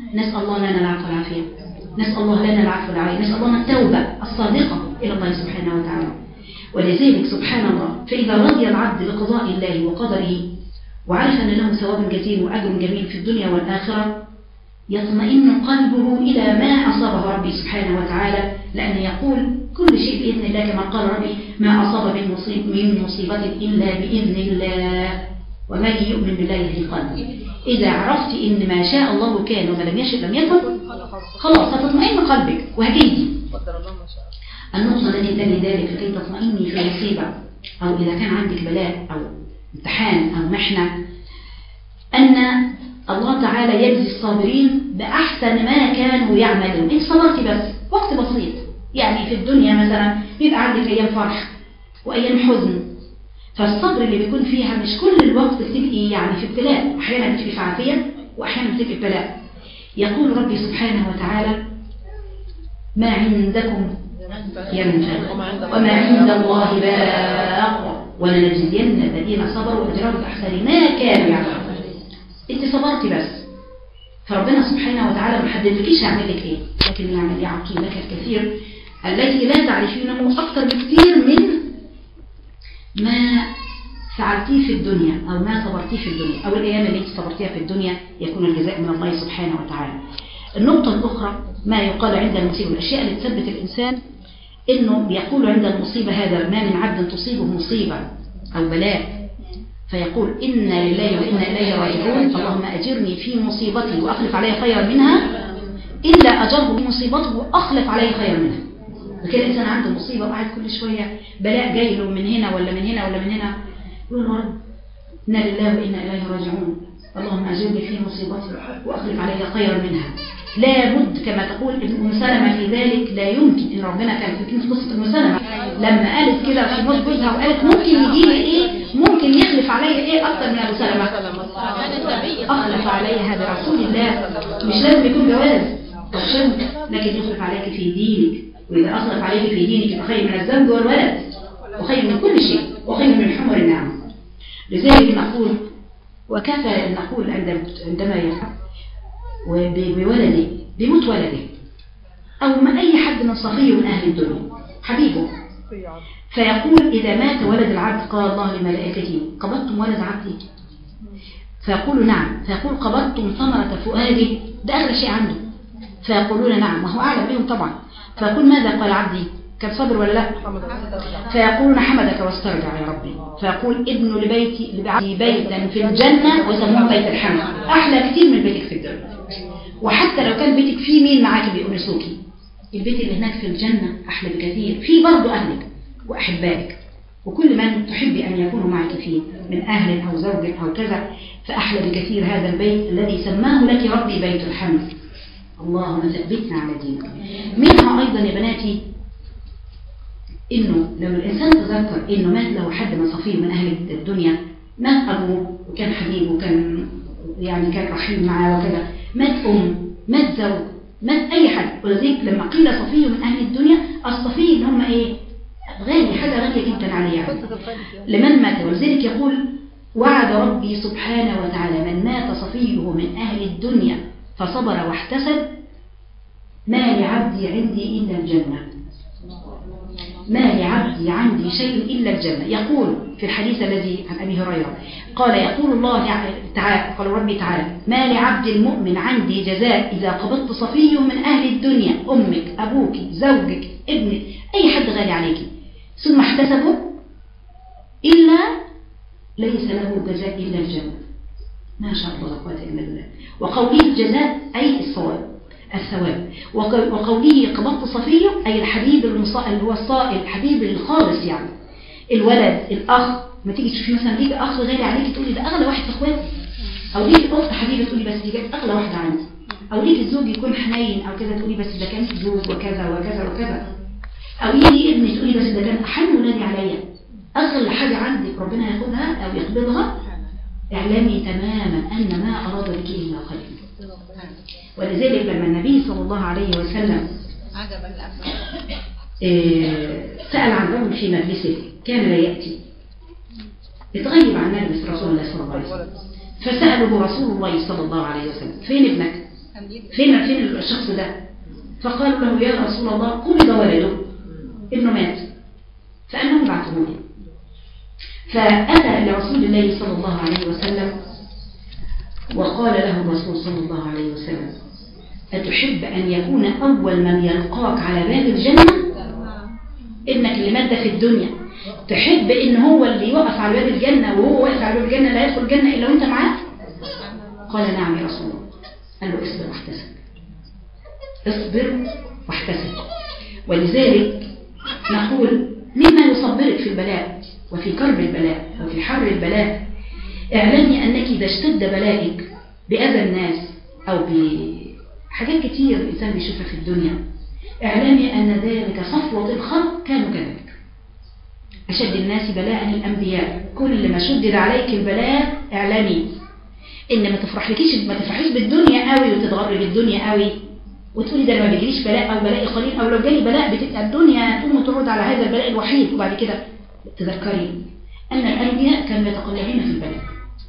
نسأل الله لنا العفو والعافية، نسأل الله لنا العفو والعافية، نسأل الله التوبة الصادقة إلى الله سبحانه وتعالى. ولذلك سبحان الله فإذا رضي العبد بقضاء الله وقدره وعرف أن له ثواب جزيل وأجر جميل في الدنيا والآخرة يطمئن قلبه إلى ما أصابه ربي سبحانه وتعالى، لأن يقول كل شيء بإذن الله كما قال ربي ما أصاب من مصيبة, من مصيبة إلا بإذن الله ومن يؤمن بالله يهدي قلبه. إذا عرفت إن ما شاء الله كان وما لم يشاء لم يكن خلاص هتطمئن قلبك وهتيجي. النقطة التي تلي ذلك لكي تطمئني في مصيبة أو إذا كان عندك بلاء أو امتحان أو محنة أن الله تعالى يجزي الصابرين بأحسن ما كانوا يعملون. إنت صبرتي بس وقت بسيط، يعني في الدنيا مثلا بيبقى عندك أيام فرح وأيام حزن، فالصبر اللي بيكون فيها مش كل الوقت بتبقي يعني في ابتلاء، أحيانا بتبقي في عافية وأحيانا بتبقي ابتلاء. يقول ربي سبحانه وتعالى ما عندكم ينفد وما عند الله باق ولنجزين الذين صبروا أجرهم بأحسن ما كانوا يعملون. انت صبرتي بس، فربنا سبحانه وتعالى ما حددلكيش هيعمل لك ايه، لكن يعمل يعطي لك الكثير التي لا تعرفينه اكثر بكثير من ما فعلتيه في الدنيا او ما صبرتيه في الدنيا او الايام اللي انت صبرتيها في الدنيا يكون الجزاء من الله سبحانه وتعالى. النقطة الأخرى ما يقال عند المصيبة، الأشياء اللي تثبت الإنسان إنه يقول عند المصيبة هذا ما من عبد تصيبه مصيبة أو بلاء فيقول إنا لله وإنا إليه راجعون اللهم أجرني في مصيبتي وأخلف علي خيرا منها إلا أجره في مصيبته وأخلف علي خيرا منها. وكان الإنسان عنده مصيبة وقاعد كل شوية بلاء جاي له من هنا ولا من هنا ولا من هنا يقول يا رب إنا لله وإنا إليه راجعون اللهم أجرني في مصيبتي وأخلف علي خيرا منها. لا بد كما تقول ابن سلمة في ذلك، لا يمكن إن ربنا كان في قصة ابن سلمة لما قالت كده في موت جوزها وقالت ممكن يجي لي إيه، ممكن يخلف علي إيه أكتر من أبو سلمة، أخلف عليها برسول الله. مش لازم يكون جواز أو شنك، لكن يخلف عليك في دينك، وإذا أخلف عليك في دينك فخير من الزوج والولد وخير من كل شيء وخير من حمر النعم. لذلك نقول وكفى أن نقول عندما يفعل وبولده بموت ولده أو ما أي حد من صفيه من أهل الدنيا حبيبه فيقول إذا مات ولد العبد قال الله لملائكته قبضتم ولد عبدي؟ فيقول نعم، فيقول قبضتم ثمرة فؤادي؟ ده أغلى شيء عنده. فيقولون نعم وهو أعلم بهم طبعا. فيقول ماذا قال عبدي؟ كان صبر ولا لا؟ فيقولون حمدك واسترجع يا ربي. فيقول ابن لبيتي لبعدي بيتا في الجنة وسموه بيت الحمد، أحلى كتير من بيتك في الدنيا. وحتى لو كان بيتك فيه مين معاك بيؤنسوكي، البيت اللي هناك في الجنة أحلى بكثير، فيه برضو أهلك وأحبائك وكل من تحبي أن يكونوا معك فيه من أهل أو زوج أو كذا، فأحلى بكثير هذا البيت الذي سماه لك ربي بيت الحمد. اللهم ثبتنا على دينك. منها أيضا يا بناتي إنه لو الإنسان تذكر إنه مات له حد من صفيه من أهل الدنيا، مات أبوه وكان حبيب وكان يعني كان رحيم معاه وكذا، مات أم، مات زوج، مات أي حد. ولذلك لما قيل صفيه من أهل الدنيا، الصفي اللي هم إيه؟ غالي، حاجة غالية جدا عليه يعني لمن مات. ولذلك يقول وعد ربي سبحانه وتعالى من مات صفيه من أهل الدنيا فصبر واحتسب ما لعبدي عندي إلا الجنة، ما لعبدي عندي شيء إلا الجنة. يقول في الحديث الذي عن أبي هريرة قال يقول الله تعالى قال ربي تعالى ما لعبد المؤمن عندي جزاء إذا قبضت صفيه من أهل الدنيا، أمك أبوك زوجك ابنك أي حد غالي عليك، ثم احتسبه إلا ليس له جزاء إلا الجنة. ما شاء الله لا قوة إلا بالله. وقوله الجزاء أي الصواب الثواب، وقوله قبضت صفيه أي الحبيب اللي هو الصائل الحبيب الخالص، يعني الولد الأخ. ما تيجي تشوفي مثلا ليك أخ غالي عليك تقولي ده أغلى واحد في إخواتي، أو ليك أخت حبيبة تقولي بس دي كانت أغلى واحدة عندي، أو ليك الزوج يكون حنين أو كذا تقولي بس ده كان زوج وكذا وكذا وكذا، أو يجي ابني تقولي بس ده كان أحن ولادي عليا. أغلى حاجة عندك ربنا ياخدها أو يقبضها، اعلمي تماما أن ما أراد بك إلا خير. ولذلك لما النبي صلى الله عليه وسلم سأل عن رجل في مجلسه كان لا يأتي، اتغيب عن مجلس رسول الله صلى الله عليه وسلم، فسأله رسول الله صلى الله عليه وسلم فين ابنك؟ فين فين الشخص ده؟ فقالوا له يا رسول الله قبض ولده، ابنه مات، فأنهم بعثوه. فأتى لرسول الله صلى الله عليه وسلم وقال له الرسول صلى الله عليه وسلم أتحب أن يكون أول من يلقاك على باب الجنة؟ ابنك اللي مات في الدنيا تحب إن هو اللي يوقف على باب الجنة، وهو واقف على باب الجنة لا يدخل الجنة إلا وأنت معاه؟ قال نعم يا رسول الله. قال له اصبر واحتسب، اصبر واحتسب. ولذلك نقول مما يصبرك في البلاء وفي كرب البلاء وفي حر البلاء، اعلمي أنك إذا اشتد بلائك بأذى الناس أو بحاجات كتير الإنسان بيشوفها في الدنيا، اعلمي أن ذلك صفوة الخلق كانوا كذلك. أشد الناس بلاء الأنبياء، كل ما شدد عليك البلاء اعلمي إن ما تفرحلكيش ما تفرحيش بالدنيا قوي وتتغري بالدنيا قوي وتقولي ده ما بيجيليش بلاء أو بلاء قليل، أو لو جالي بلاء بتبقى الدنيا تقوم وترد على هذا البلاء الوحيد. وبعد كده تذكري أن الأنبياء كانوا يتقلبون في البلاء.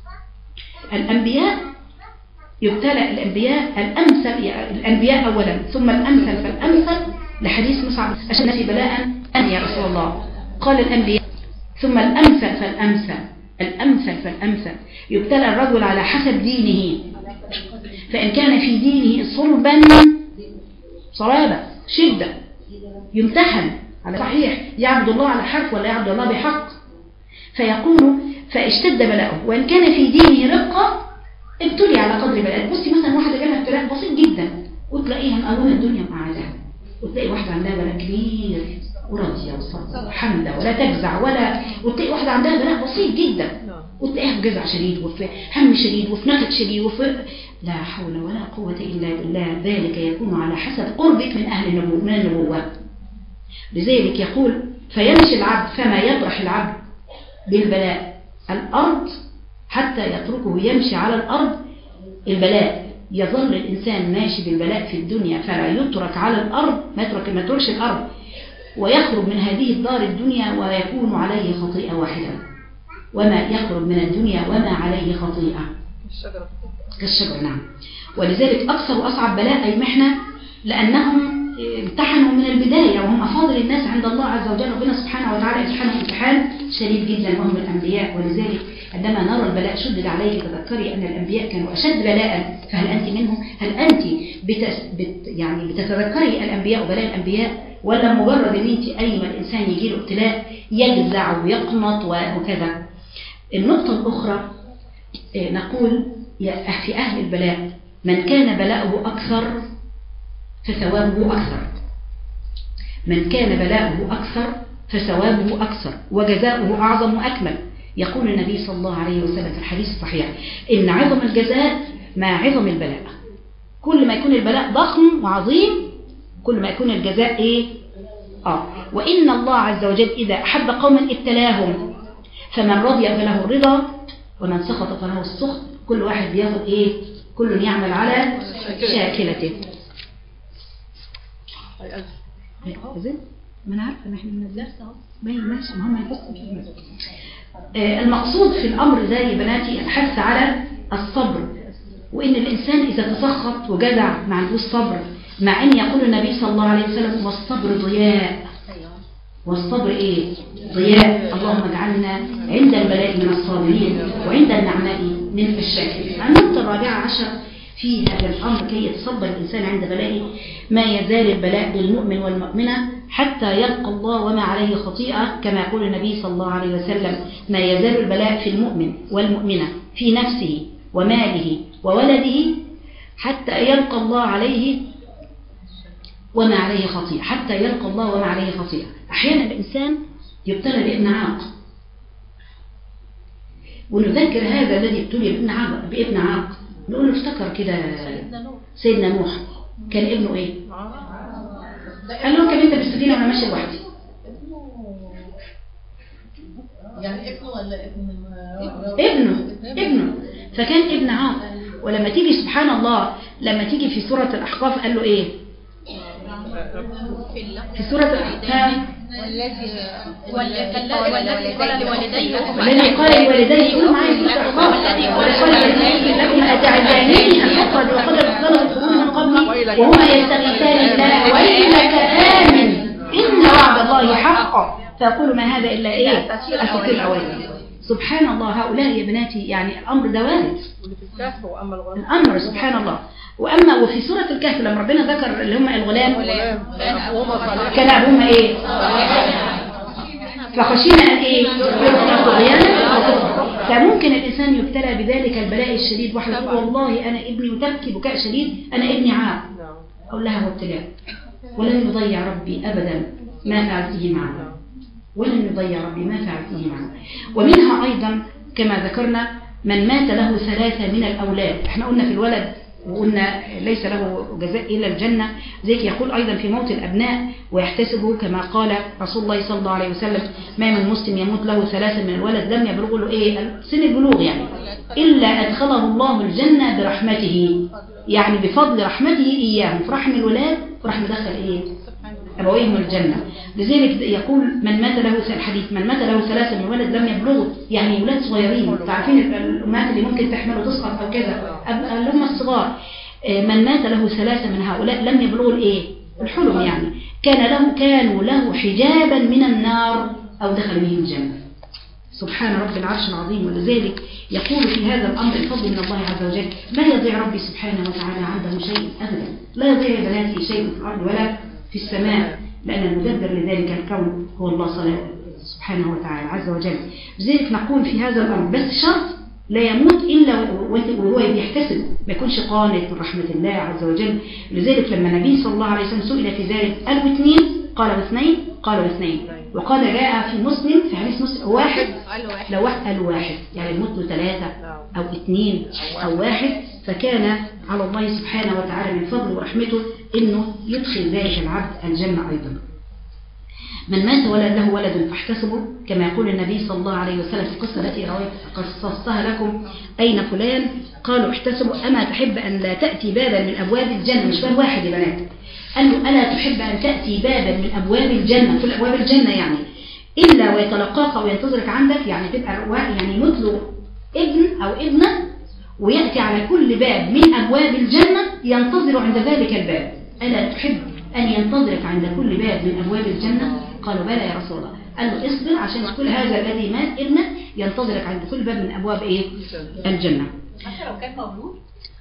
الأنبياء يبتلى الأنبياء الأمثل، الأنبياء أولا ثم الأمثل فالأمثل، لحديث مصعب أشد الناس بلاء أن يا رسول الله. قال الأنبياء ثم الأمثل فالأمثل، الأمثل فالأمثل. يبتلى الرجل على حسب دينه، فإن كان في دينه صلبا صلابة شدة يمتحن على صحيح يعبد الله على حرف ولا يعبد الله بحق، فيقول فاشتد بلاؤه. وإن كان في دينه رقة ابتلي على قدر بلاء. بصي مثلا واحدة جالها ابتلاء بسيط جدا وتلاقيها مقومة الدنيا وقعدها، وتلاقي واحدة عندها بلاء كبير وراضية وصابرة وحمدة ولا تجزع، ولا وتلاقي واحدة عندها بلاء بسيط جدا وتلاقيها في جزع شديد وفي هم شديد وفي نكد شديد وفي لا حول ولا قوة إلا بالله. ذلك يكون على حسب قربك من أهل النبوة من النبوة. لذلك يقول فيمشي العبد فما يطرح العبد بالبلاء الأرض حتى يتركه يمشي على الأرض. البلاء يظل الإنسان ماشي بالبلاء في الدنيا فلا يترك على الأرض، ما يترك ما يتركش الأرض، ويخرج من هذه الدار الدنيا ويكون عليه خطيئة واحدة. وما يخرج من الدنيا وما عليه خطيئة كالشجرة. نعم. ولذلك أكثر وأصعب بلاء أي محنة، لأنهم امتحنوا من البداية وهم أفاضل الناس عند الله عز وجل. ربنا سبحانه وتعالى امتحانهم امتحان شديد جدا وهم الأنبياء. ولذلك عندما نرى البلاء شدد عليك تذكري أن الأنبياء كانوا أشد بلاء، فهل أنت منهم؟ هل أنت بتس بت يعني بتتذكري الأنبياء وبلاء الأنبياء، ولا مجرد أن أنت أي ما الإنسان يجي له ابتلاء يجزع ويقنط وكذا؟ النقطة الأخرى نقول في أهل البلاء من كان بلاؤه أكثر فثوابه أكثر، من كان بلاؤه أكثر فثوابه أكثر وجزاؤه أعظم وأكمل. يقول النبي صلى الله عليه وسلم في الحديث الصحيح إن عظم الجزاء مع عظم البلاء. كل ما يكون البلاء ضخم وعظيم كل ما يكون الجزاء إيه؟ آه. وإن الله عز وجل إذا أحب قوما ابتلاهم، فمن رضي فله الرضا ومن سخط فله السخط. كل واحد بياخد إيه؟ كل يعمل على شاكلته. ما أنا عارفة نحن من الدرس أهو ماشي مهم يبص فيه. المقصود في الأمر ده يا بناتي الحث على الصبر، وإن الإنسان إذا تسخط وجزع ما عندوش صبر، مع أن يقول النبي صلى الله عليه وسلم والصبر ضياء. والصبر إيه؟ ضياء. اللهم اجعلنا عند البلاء من الصابرين وعند النعماء من الشاكرين. النقطة الرابعة عشر في هذا الأمر كي يتصبر الإنسان عند بلائه، ما يزال البلاء بالمؤمن والمؤمنة حتى يلقى الله وما عليه خطيئة، كما يقول النبي صلى الله عليه وسلم ما يزال البلاء في المؤمن والمؤمنة في نفسه وماله وولده حتى يلقى الله عليه وما عليه خطيئة، حتى يلقى الله وما عليه خطيئة. أحيانا الإنسان يبتلى بابن عاق، ونذكر هذا الذي ابتلي بابن عاق بابن عاق نقول له افتكر كده سيدنا نوح كان ابنه ايه؟ قال له كان انت بالسفينه وانا ماشي لوحدي. يعني ابنه ولا ابن ابنه ابنه فكان ابن عاق. ولما تيجي سبحان الله لما تيجي في سورة الأحقاف قال له ايه؟ في سورة الأحقاف والذي والذي قال لوالديه والذي قال لوالديه قولوا معايا والذي قال لوالديه لكما أتعدانني أن أخرج وقد أرسله القرون من قبلي وهما يستغيثان الله ويلك آمن إن وعد الله حق فيقول ما هذا إلا إيه أساطير الأوائل. سبحان الله هؤلاء يا بناتي يعني الأمر ده وارد الأمر سبحان الله. وأما وفي سورة الكهف لما ربنا ذكر اللي هم الغلام كان أبوهما إيه فخشينا أن إيه طغيانا. فممكن الإنسان يبتلى بذلك البلاء الشديد واحد يقول والله أنا ابني وتبكي بكاء شديد أنا ابني عاق أقول لها هو ابتلاء ولن يضيع ربي أبدا ما فعلته معنا ولن يضيع ربي ما فعلته معنا. ومنها أيضا كما ذكرنا من مات له ثلاثة من الأولاد. احنا قلنا في الولد وقلنا ليس له جزاء إلا الجنة. ذلك يقول أيضا في موت الأبناء ويحتسبه كما قال رسول الله صلى الله عليه وسلم ما من مسلم يموت له ثلاثة من الولد لم يبلغ له إيه سن البلوغ يعني إلا أدخله الله الجنة برحمته يعني بفضل رحمته إياهم. فرحم الولاد فرحم دخل إيه أبويهم الجنة. لذلك يقول من مات له الحديث من مات له ثلاثة من الولد لم يبلغوا يعني أولاد صغيرين تعرفين الأمهات اللي ممكن تحمل وتسقط أو كذا اللي هم الصغار. من مات له ثلاثة من هؤلاء لم يبلغوا الإيه الحلم يعني كان له كانوا له حجابا من النار أو دخل بهم الجنة. سبحان رب العرش العظيم. ولذلك يقول في هذا الأمر الفضل من الله عز وجل لا يضيع ربي سبحانه وتعالى عنده شيء أبدا. لا يضيع بناتي شيء في الأرض ولا في السماء لأن المدبر لذلك الكون هو الله سبحانه وتعالى عز وجل. لذلك نقول في هذا الأمر بس شرط لا يموت إلا وهو بيحتسب ما يكونش قانط من رحمة الله عز وجل. لذلك لما النبي صلى الله عليه وسلم سئل في ذلك قالوا اثنين قالوا اثنين قالوا اثنين وقال جاء في مسلم في حديث مسلم واحد لو واحد قالوا واحد يعني الموت له ثلاثة أو اثنين أو واحد فكان على الله سبحانه وتعالى من فضله ورحمته إنه يدخل ذلك العبد الجنة أيضا. من مات ولد له ولد فاحتسبوا كما يقول النبي صلى الله عليه وسلم في القصة التي قصصتها لكم أين فلان قالوا احتسبوا أما تحب أن لا تأتي بابا من أبواب الجنة مش باب واحد يا بنات قال له ألا تحب أن تأتي بابا من أبواب الجنة كل أبواب الجنة يعني إلا ويتلقاك أو ينتظرك عندك يعني تبقى يعني مثل ابن أو ابنة ويأتي على كل باب من أبواب الجنة ينتظر عند ذلك الباب. ألا تحب أن ينتظرك عند كل باب من أبواب الجنة قالوا بلى يا رسول الله. قال له اصبر عشان كل هذا الذي مات ابنك ينتظرك عند كل باب من أبواب إيه الجنة حتى لو كان مولود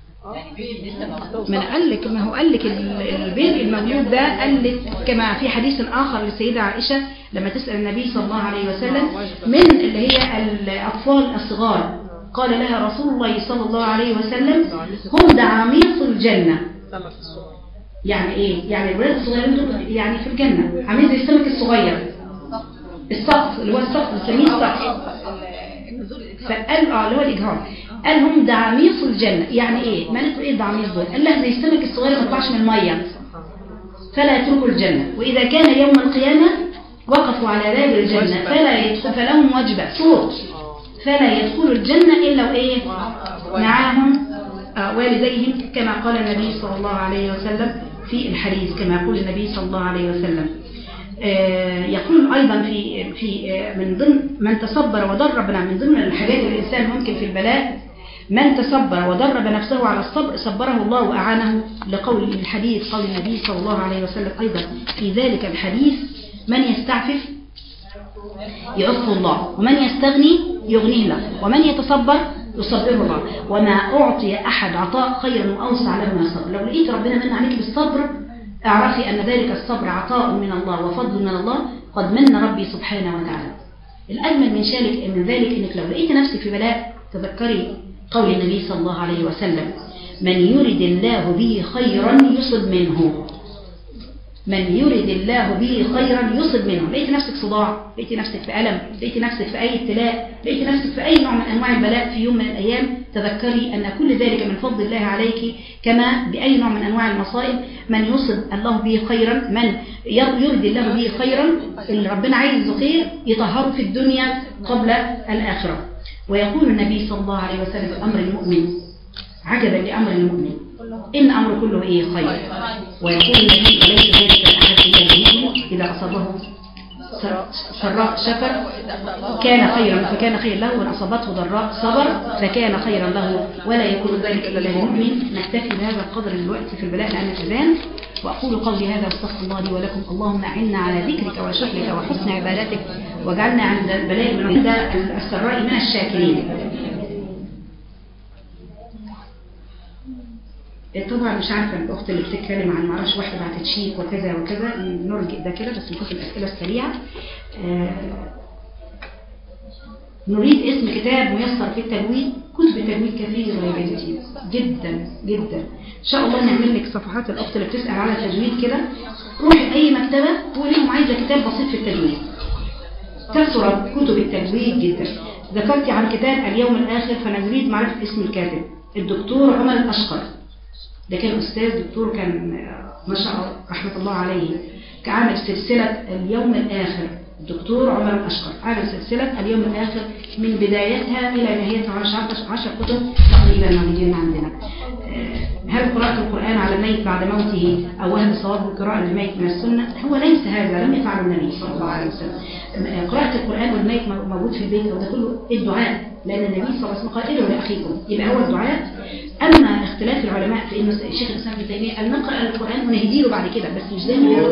ما قال لك ما هو قال لك البيبي المولود ده قال لك كما في حديث آخر للسيدة عائشة لما تسأل النبي صلى الله عليه وسلم من اللي هي الأطفال الصغار قال لها رسول الله صلى الله عليه وسلم هم دعاميص الجنة. يعني ايه يعني الولاد الصغيرين يعني في الجنة عاملين زي السمك الصغير السقف اللي هو السقف بنسميه السقف فقال اه اللي هو الإجهار قال هم دعاميص الجنة. يعني ايه معناته ايه الدعاميص دول قال لها زي السمك الصغير ما يطلعش من المية فلا يتركوا الجنة وإذا كان يوم القيامة وقفوا على باب الجنة فلا يدخل فلهم وجبة صوت فلا يدخلوا الجنة إلا وإيه معاهم آه والديهم كما قال النبي صلى الله عليه وسلم في الحديث كما يقول النبي صلى الله عليه وسلم. آه يقول أيضا في في آه من ضمن من تصبر ودرب من ضمن الحاجات اللي الإنسان ممكن في البلاء من تصبر ودرب نفسه على الصبر صبره الله وأعانه لقول الحديث قول النبي صلى الله عليه وسلم أيضا في ذلك الحديث من يستعفف يعفه الله ومن يستغني يغنيه الله ومن يتصبر يصبره الله وما أعطي أحد عطاء خيرا وأوسع له من الصبر. لو لقيت ربنا من عليك بالصبر اعرفي أن ذلك الصبر عطاء من الله وفضل من الله قد من ربي سبحانه وتعالى. الأجمل من شالك من ذلك أنك لو لقيت نفسك في بلاء تذكري قول النبي صلى الله عليه وسلم من يرد الله به خيرا يصب منه من يرد الله به خيرا يصب منه. لقيت نفسك صداع لقيت نفسك في ألم لقيت نفسك في أي ابتلاء لقيت نفسك في أي نوع من أنواع البلاء في يوم من الأيام تذكري أن كل ذلك من فضل الله عليك كما بأي نوع من أنواع المصائب من يصب الله به خيرا من يرد الله به خيرا اللي ربنا عايزه خير يطهره في الدنيا قبل الآخرة. ويقول النبي صلى الله عليه وسلم في أمر المؤمن عجبا لأمر المؤمن إن أمر كله إيه خير. ويقول النبي وليس ذلك الأحد إلا بإذنه إذا أصابه سراء شكر كان خيرا فكان خيرا له، وإن أصابته ضراء صبر فكان خيرا له، ولا يكون ذلك إلا للمؤمن. نكتفي بهذا القدر دلوقتي في البلاء لأن الأذان. وأقول قولي هذا واستغفر الله لي ولكم. اللهم أعنا على ذكرك وشكرك وحسن عبادتك، واجعلنا عند البلاء من عند السراء من الشاكرين. طبعا مش عارفه الاخت اللي بتتكلم عن معرفش واحده بعتت شيك وكذا وكذا، نرجئ ده كده بس نشوف الاسئله السريعه. آه نريد اسم كتاب ميسر في التجويد. كتب التجويد كثيره يا بنتي جدا جدا، ان شاء الله نعمل لك صفحات. الاخت اللي بتسال على التجويد كده روحي اي مكتبه وقولي لهم عايزه كتاب بسيط في التجويد. كثرت كتب التجويد جدا. ذكرتي عن كتاب اليوم الاخر، فانا نريد معرفه اسم الكاتب. الدكتور عمر الاشقر، ده كان أستاذ دكتور، كان ما شاء الله رحمة الله عليه، كعامل سلسلة اليوم الآخر. الدكتور عمر الأشقر عامل سلسلة اليوم الآخر من بدايتها إلى نهايتها، عشر كتب تقريبا موجودين عندنا. هل قراءة القرآن على الميت بعد موته أو وهم صواب القراءة للميت من السنة؟ هو ليس هذا، لم يفعله النبي صلى الله عليه وسلم. قراءة القرآن والميت موجود في البيت، وده كله الدعاء، لأن النبي صلى الله عليه وسلم قال ادعوا لأخيكم، يبقى هو الدعاء. أما اختلاف العلماء في إن الشيخ الإسلام ابن تيمية قال نقرأ القرآن ونهدي له بعد كده، بس مش زي ما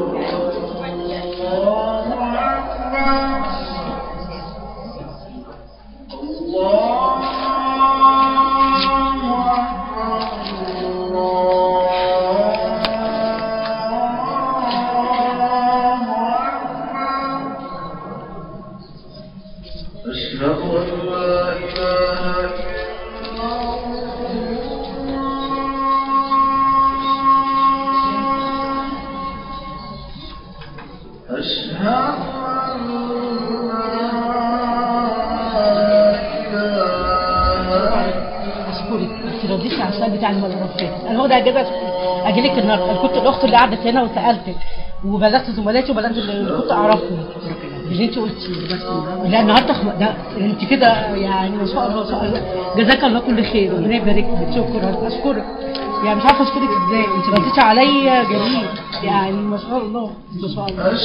بتاع المدرسات. انا هو ده اجازه اجيلك النهارده. انا كنت الاخت اللي قعدت هنا وسالتك وبلغت زملاتي وبلغت اللي كنت اعرفهم اللي انت قلتي. لا النهارده خم... ده انت كده يعني ما شاء الله ما شاء الله، جزاك الله كل خير وربنا يبارك لك. شكرا، اشكرك يعني مش عارفه اشكرك ازاي، انت رديتي عليا جميل يعني ما شاء الله ما شاء الله.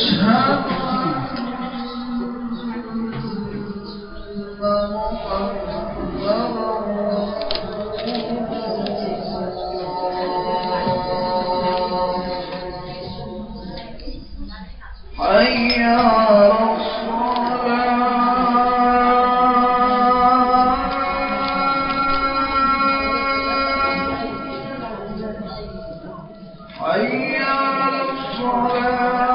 حي على الصلاة حي على الصلاة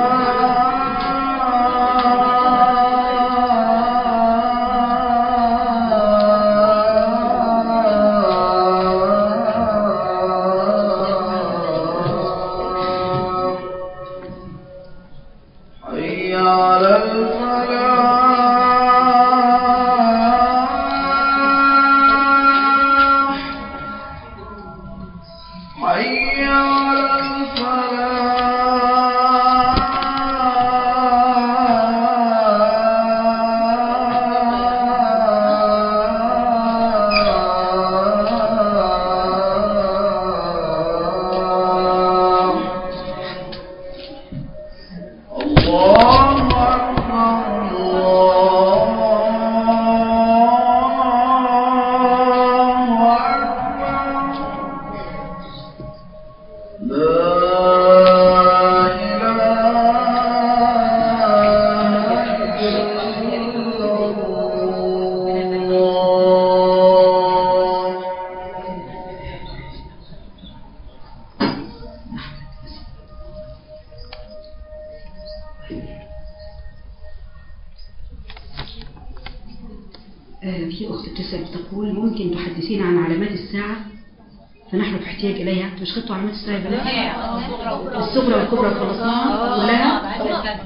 في أخت بتسأل تقول ممكن تحدثين عن علامات الساعة فنحن في احتياج إليها. مش خدتوا علامات الساعة بلا الصغرى والكبرى خلصناها كلها،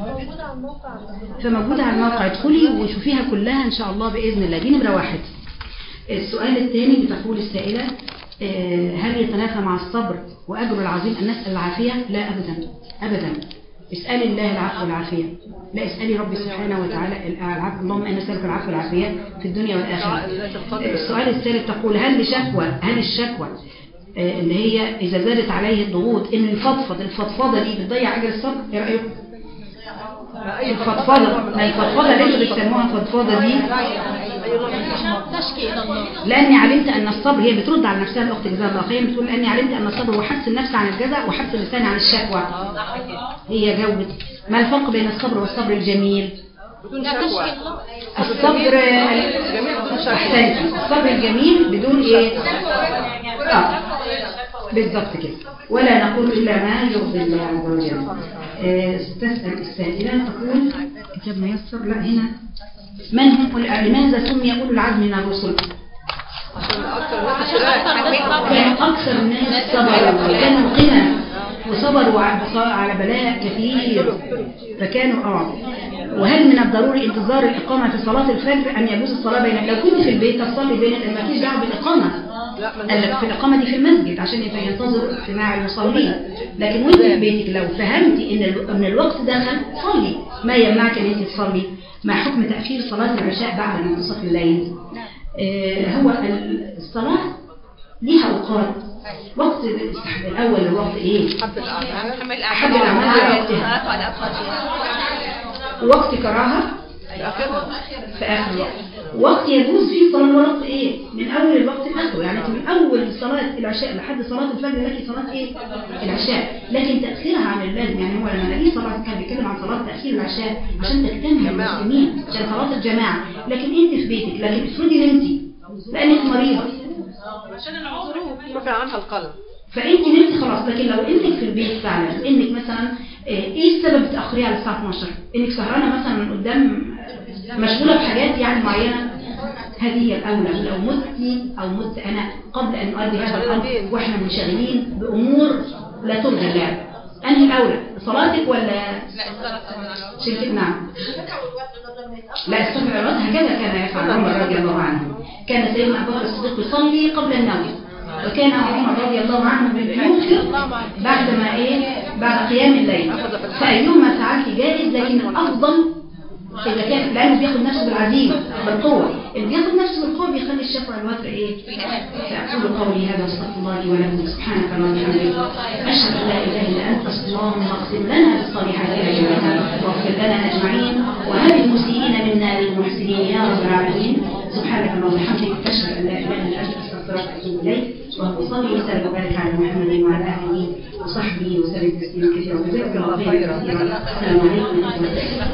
فموجودة على الموقع، ادخلي وشوفيها كلها إن شاء الله بإذن الله. دي نمرة واحد. السؤال الثاني بتقول السائلة هل يتنافى مع الصبر وأجر العظيم أن نسأل العافية؟ لا أبدا أبدا. اسألي الله العفو والعافية، لا اسألي ربي سبحانه وتعالى العفو. اللهم أنا نسألك العفو والعافية في الدنيا والآخرة. السؤال الثالث تقول هل لشكوى هل الشكوى اللي هي إذا زادت عليه الضغوط إنه يفضفض الفضفضة دي بتضيع أجر الصبر؟ إيه رأيكم؟ الفضفضة، ما الفضفضة اللي انتوا بتسموها فضفضة دي، تشكي الى الله. لاني علمت ان الصبر، هي بترد على نفسها الاخت جزاها الله خير، بتقول لاني علمت ان الصبر هو حبس النفس عن الجزع وحبس اللسان عن الشكوى. هي جاوبت ما الفرق بين الصبر والصبر الجميل؟ لا تشكي الله. الصبر احسنتي، الصبر الجميل بدون ايه؟ اه بالضبط كده، ولا نقول الا ما يرضي الله عز وجل. آه، تسأل السائلة تقول كتاب ميسر، لا هنا من هم لماذا سمي أولو العزم من الرسل؟ كان أكثر الناس صبروا وكانوا غنى وصبروا على بلاء كثير فكانوا اه. وهل من الضروري انتظار الإقامة في صلاة الفجر أم يجوز الصلاة بين، لو كنت في البيت تصلي بين المكيش دعوة بالإقامة، قال لك في الإقامة دي في المسجد عشان ينتظر اجتماع المصلين، لكن وانت في بيتك لو فهمتي ان ان الوقت دخل صلي، ما يمنعك ان انت تصلي. مع حكم تأخير صلاة العشاء بعد منتصف الليل. آه هو الصلاة ليها أوقات، وقت الأول الوقت إيه؟ أحب الأعمال على وقتها، وقت كراهة في آخر الوقت، وقت يجوز فيه صلاة الوقت إيه؟ من أول الوقت لآخره، يعني من أول صلاة العشاء لحد صلاة الفجر لك صلاة إيه؟ العشاء، لكن تأخيرها عن اللازم. يعني هو لما نلاقيه صلاة كان بيتكلم عن صلاة تأخير العشاء عشان تجتمع المسلمين، عشان صلاة الجماعة، لكن أنت في بيتك، لكن افرضي نمتي لأنك مريضة عشان العمر رفع عنها القلم، فانت نمتي خلاص. لكن لو انك في البيت فعلا انك مثلا ايه السبب تاخريه على الساعه اتناشر؟ انك سهرانه مثلا من قدام مشغوله بحاجات يعني معينه، هذه هي الاولى. لو متي او مت انا قبل ان اؤدي هذا الامر واحنا منشغلين بامور لا تلغي اللعب، انهي الاولى صلاتك ولا شركتك؟ نعم لا استغفر الله، هكذا كان يفعل عمر رضي الله عنه. كان سيدنا ابو بكر الصديق يصلي قبل النوم، وكان عمر رضي الله عنه يوفر بعد ما ايه؟ بعد قيام الليل. فايهما فعلت جائز، لكن الافضل اذا كان، لانه بياخد نفسه بالعزيمه بالقوه، اللي بياخد نفسه بالقوه بيخلي الشفع الوتر ايه؟ فاقول قولي هذا واستغفر الله لي ولكم، سبحانك اللهم وبحمدك، اشهد ان لا اله الا انت، اللهم اغفر لنا بالصالحات اجمعين واغفر لنا اجمعين، وهب المسيئين منا للمحسنين يا رب العالمين. سبحانك اللهم وبحمدك، اشهد ان لا اله الا انت، استغفرك واتوب اليك، وصلي وسلم وبارك على محمد وعلى اله وصحبه وسلم تسليما كثيرا. جزاك الله خيرا. السلام عليكم ورحمه الله.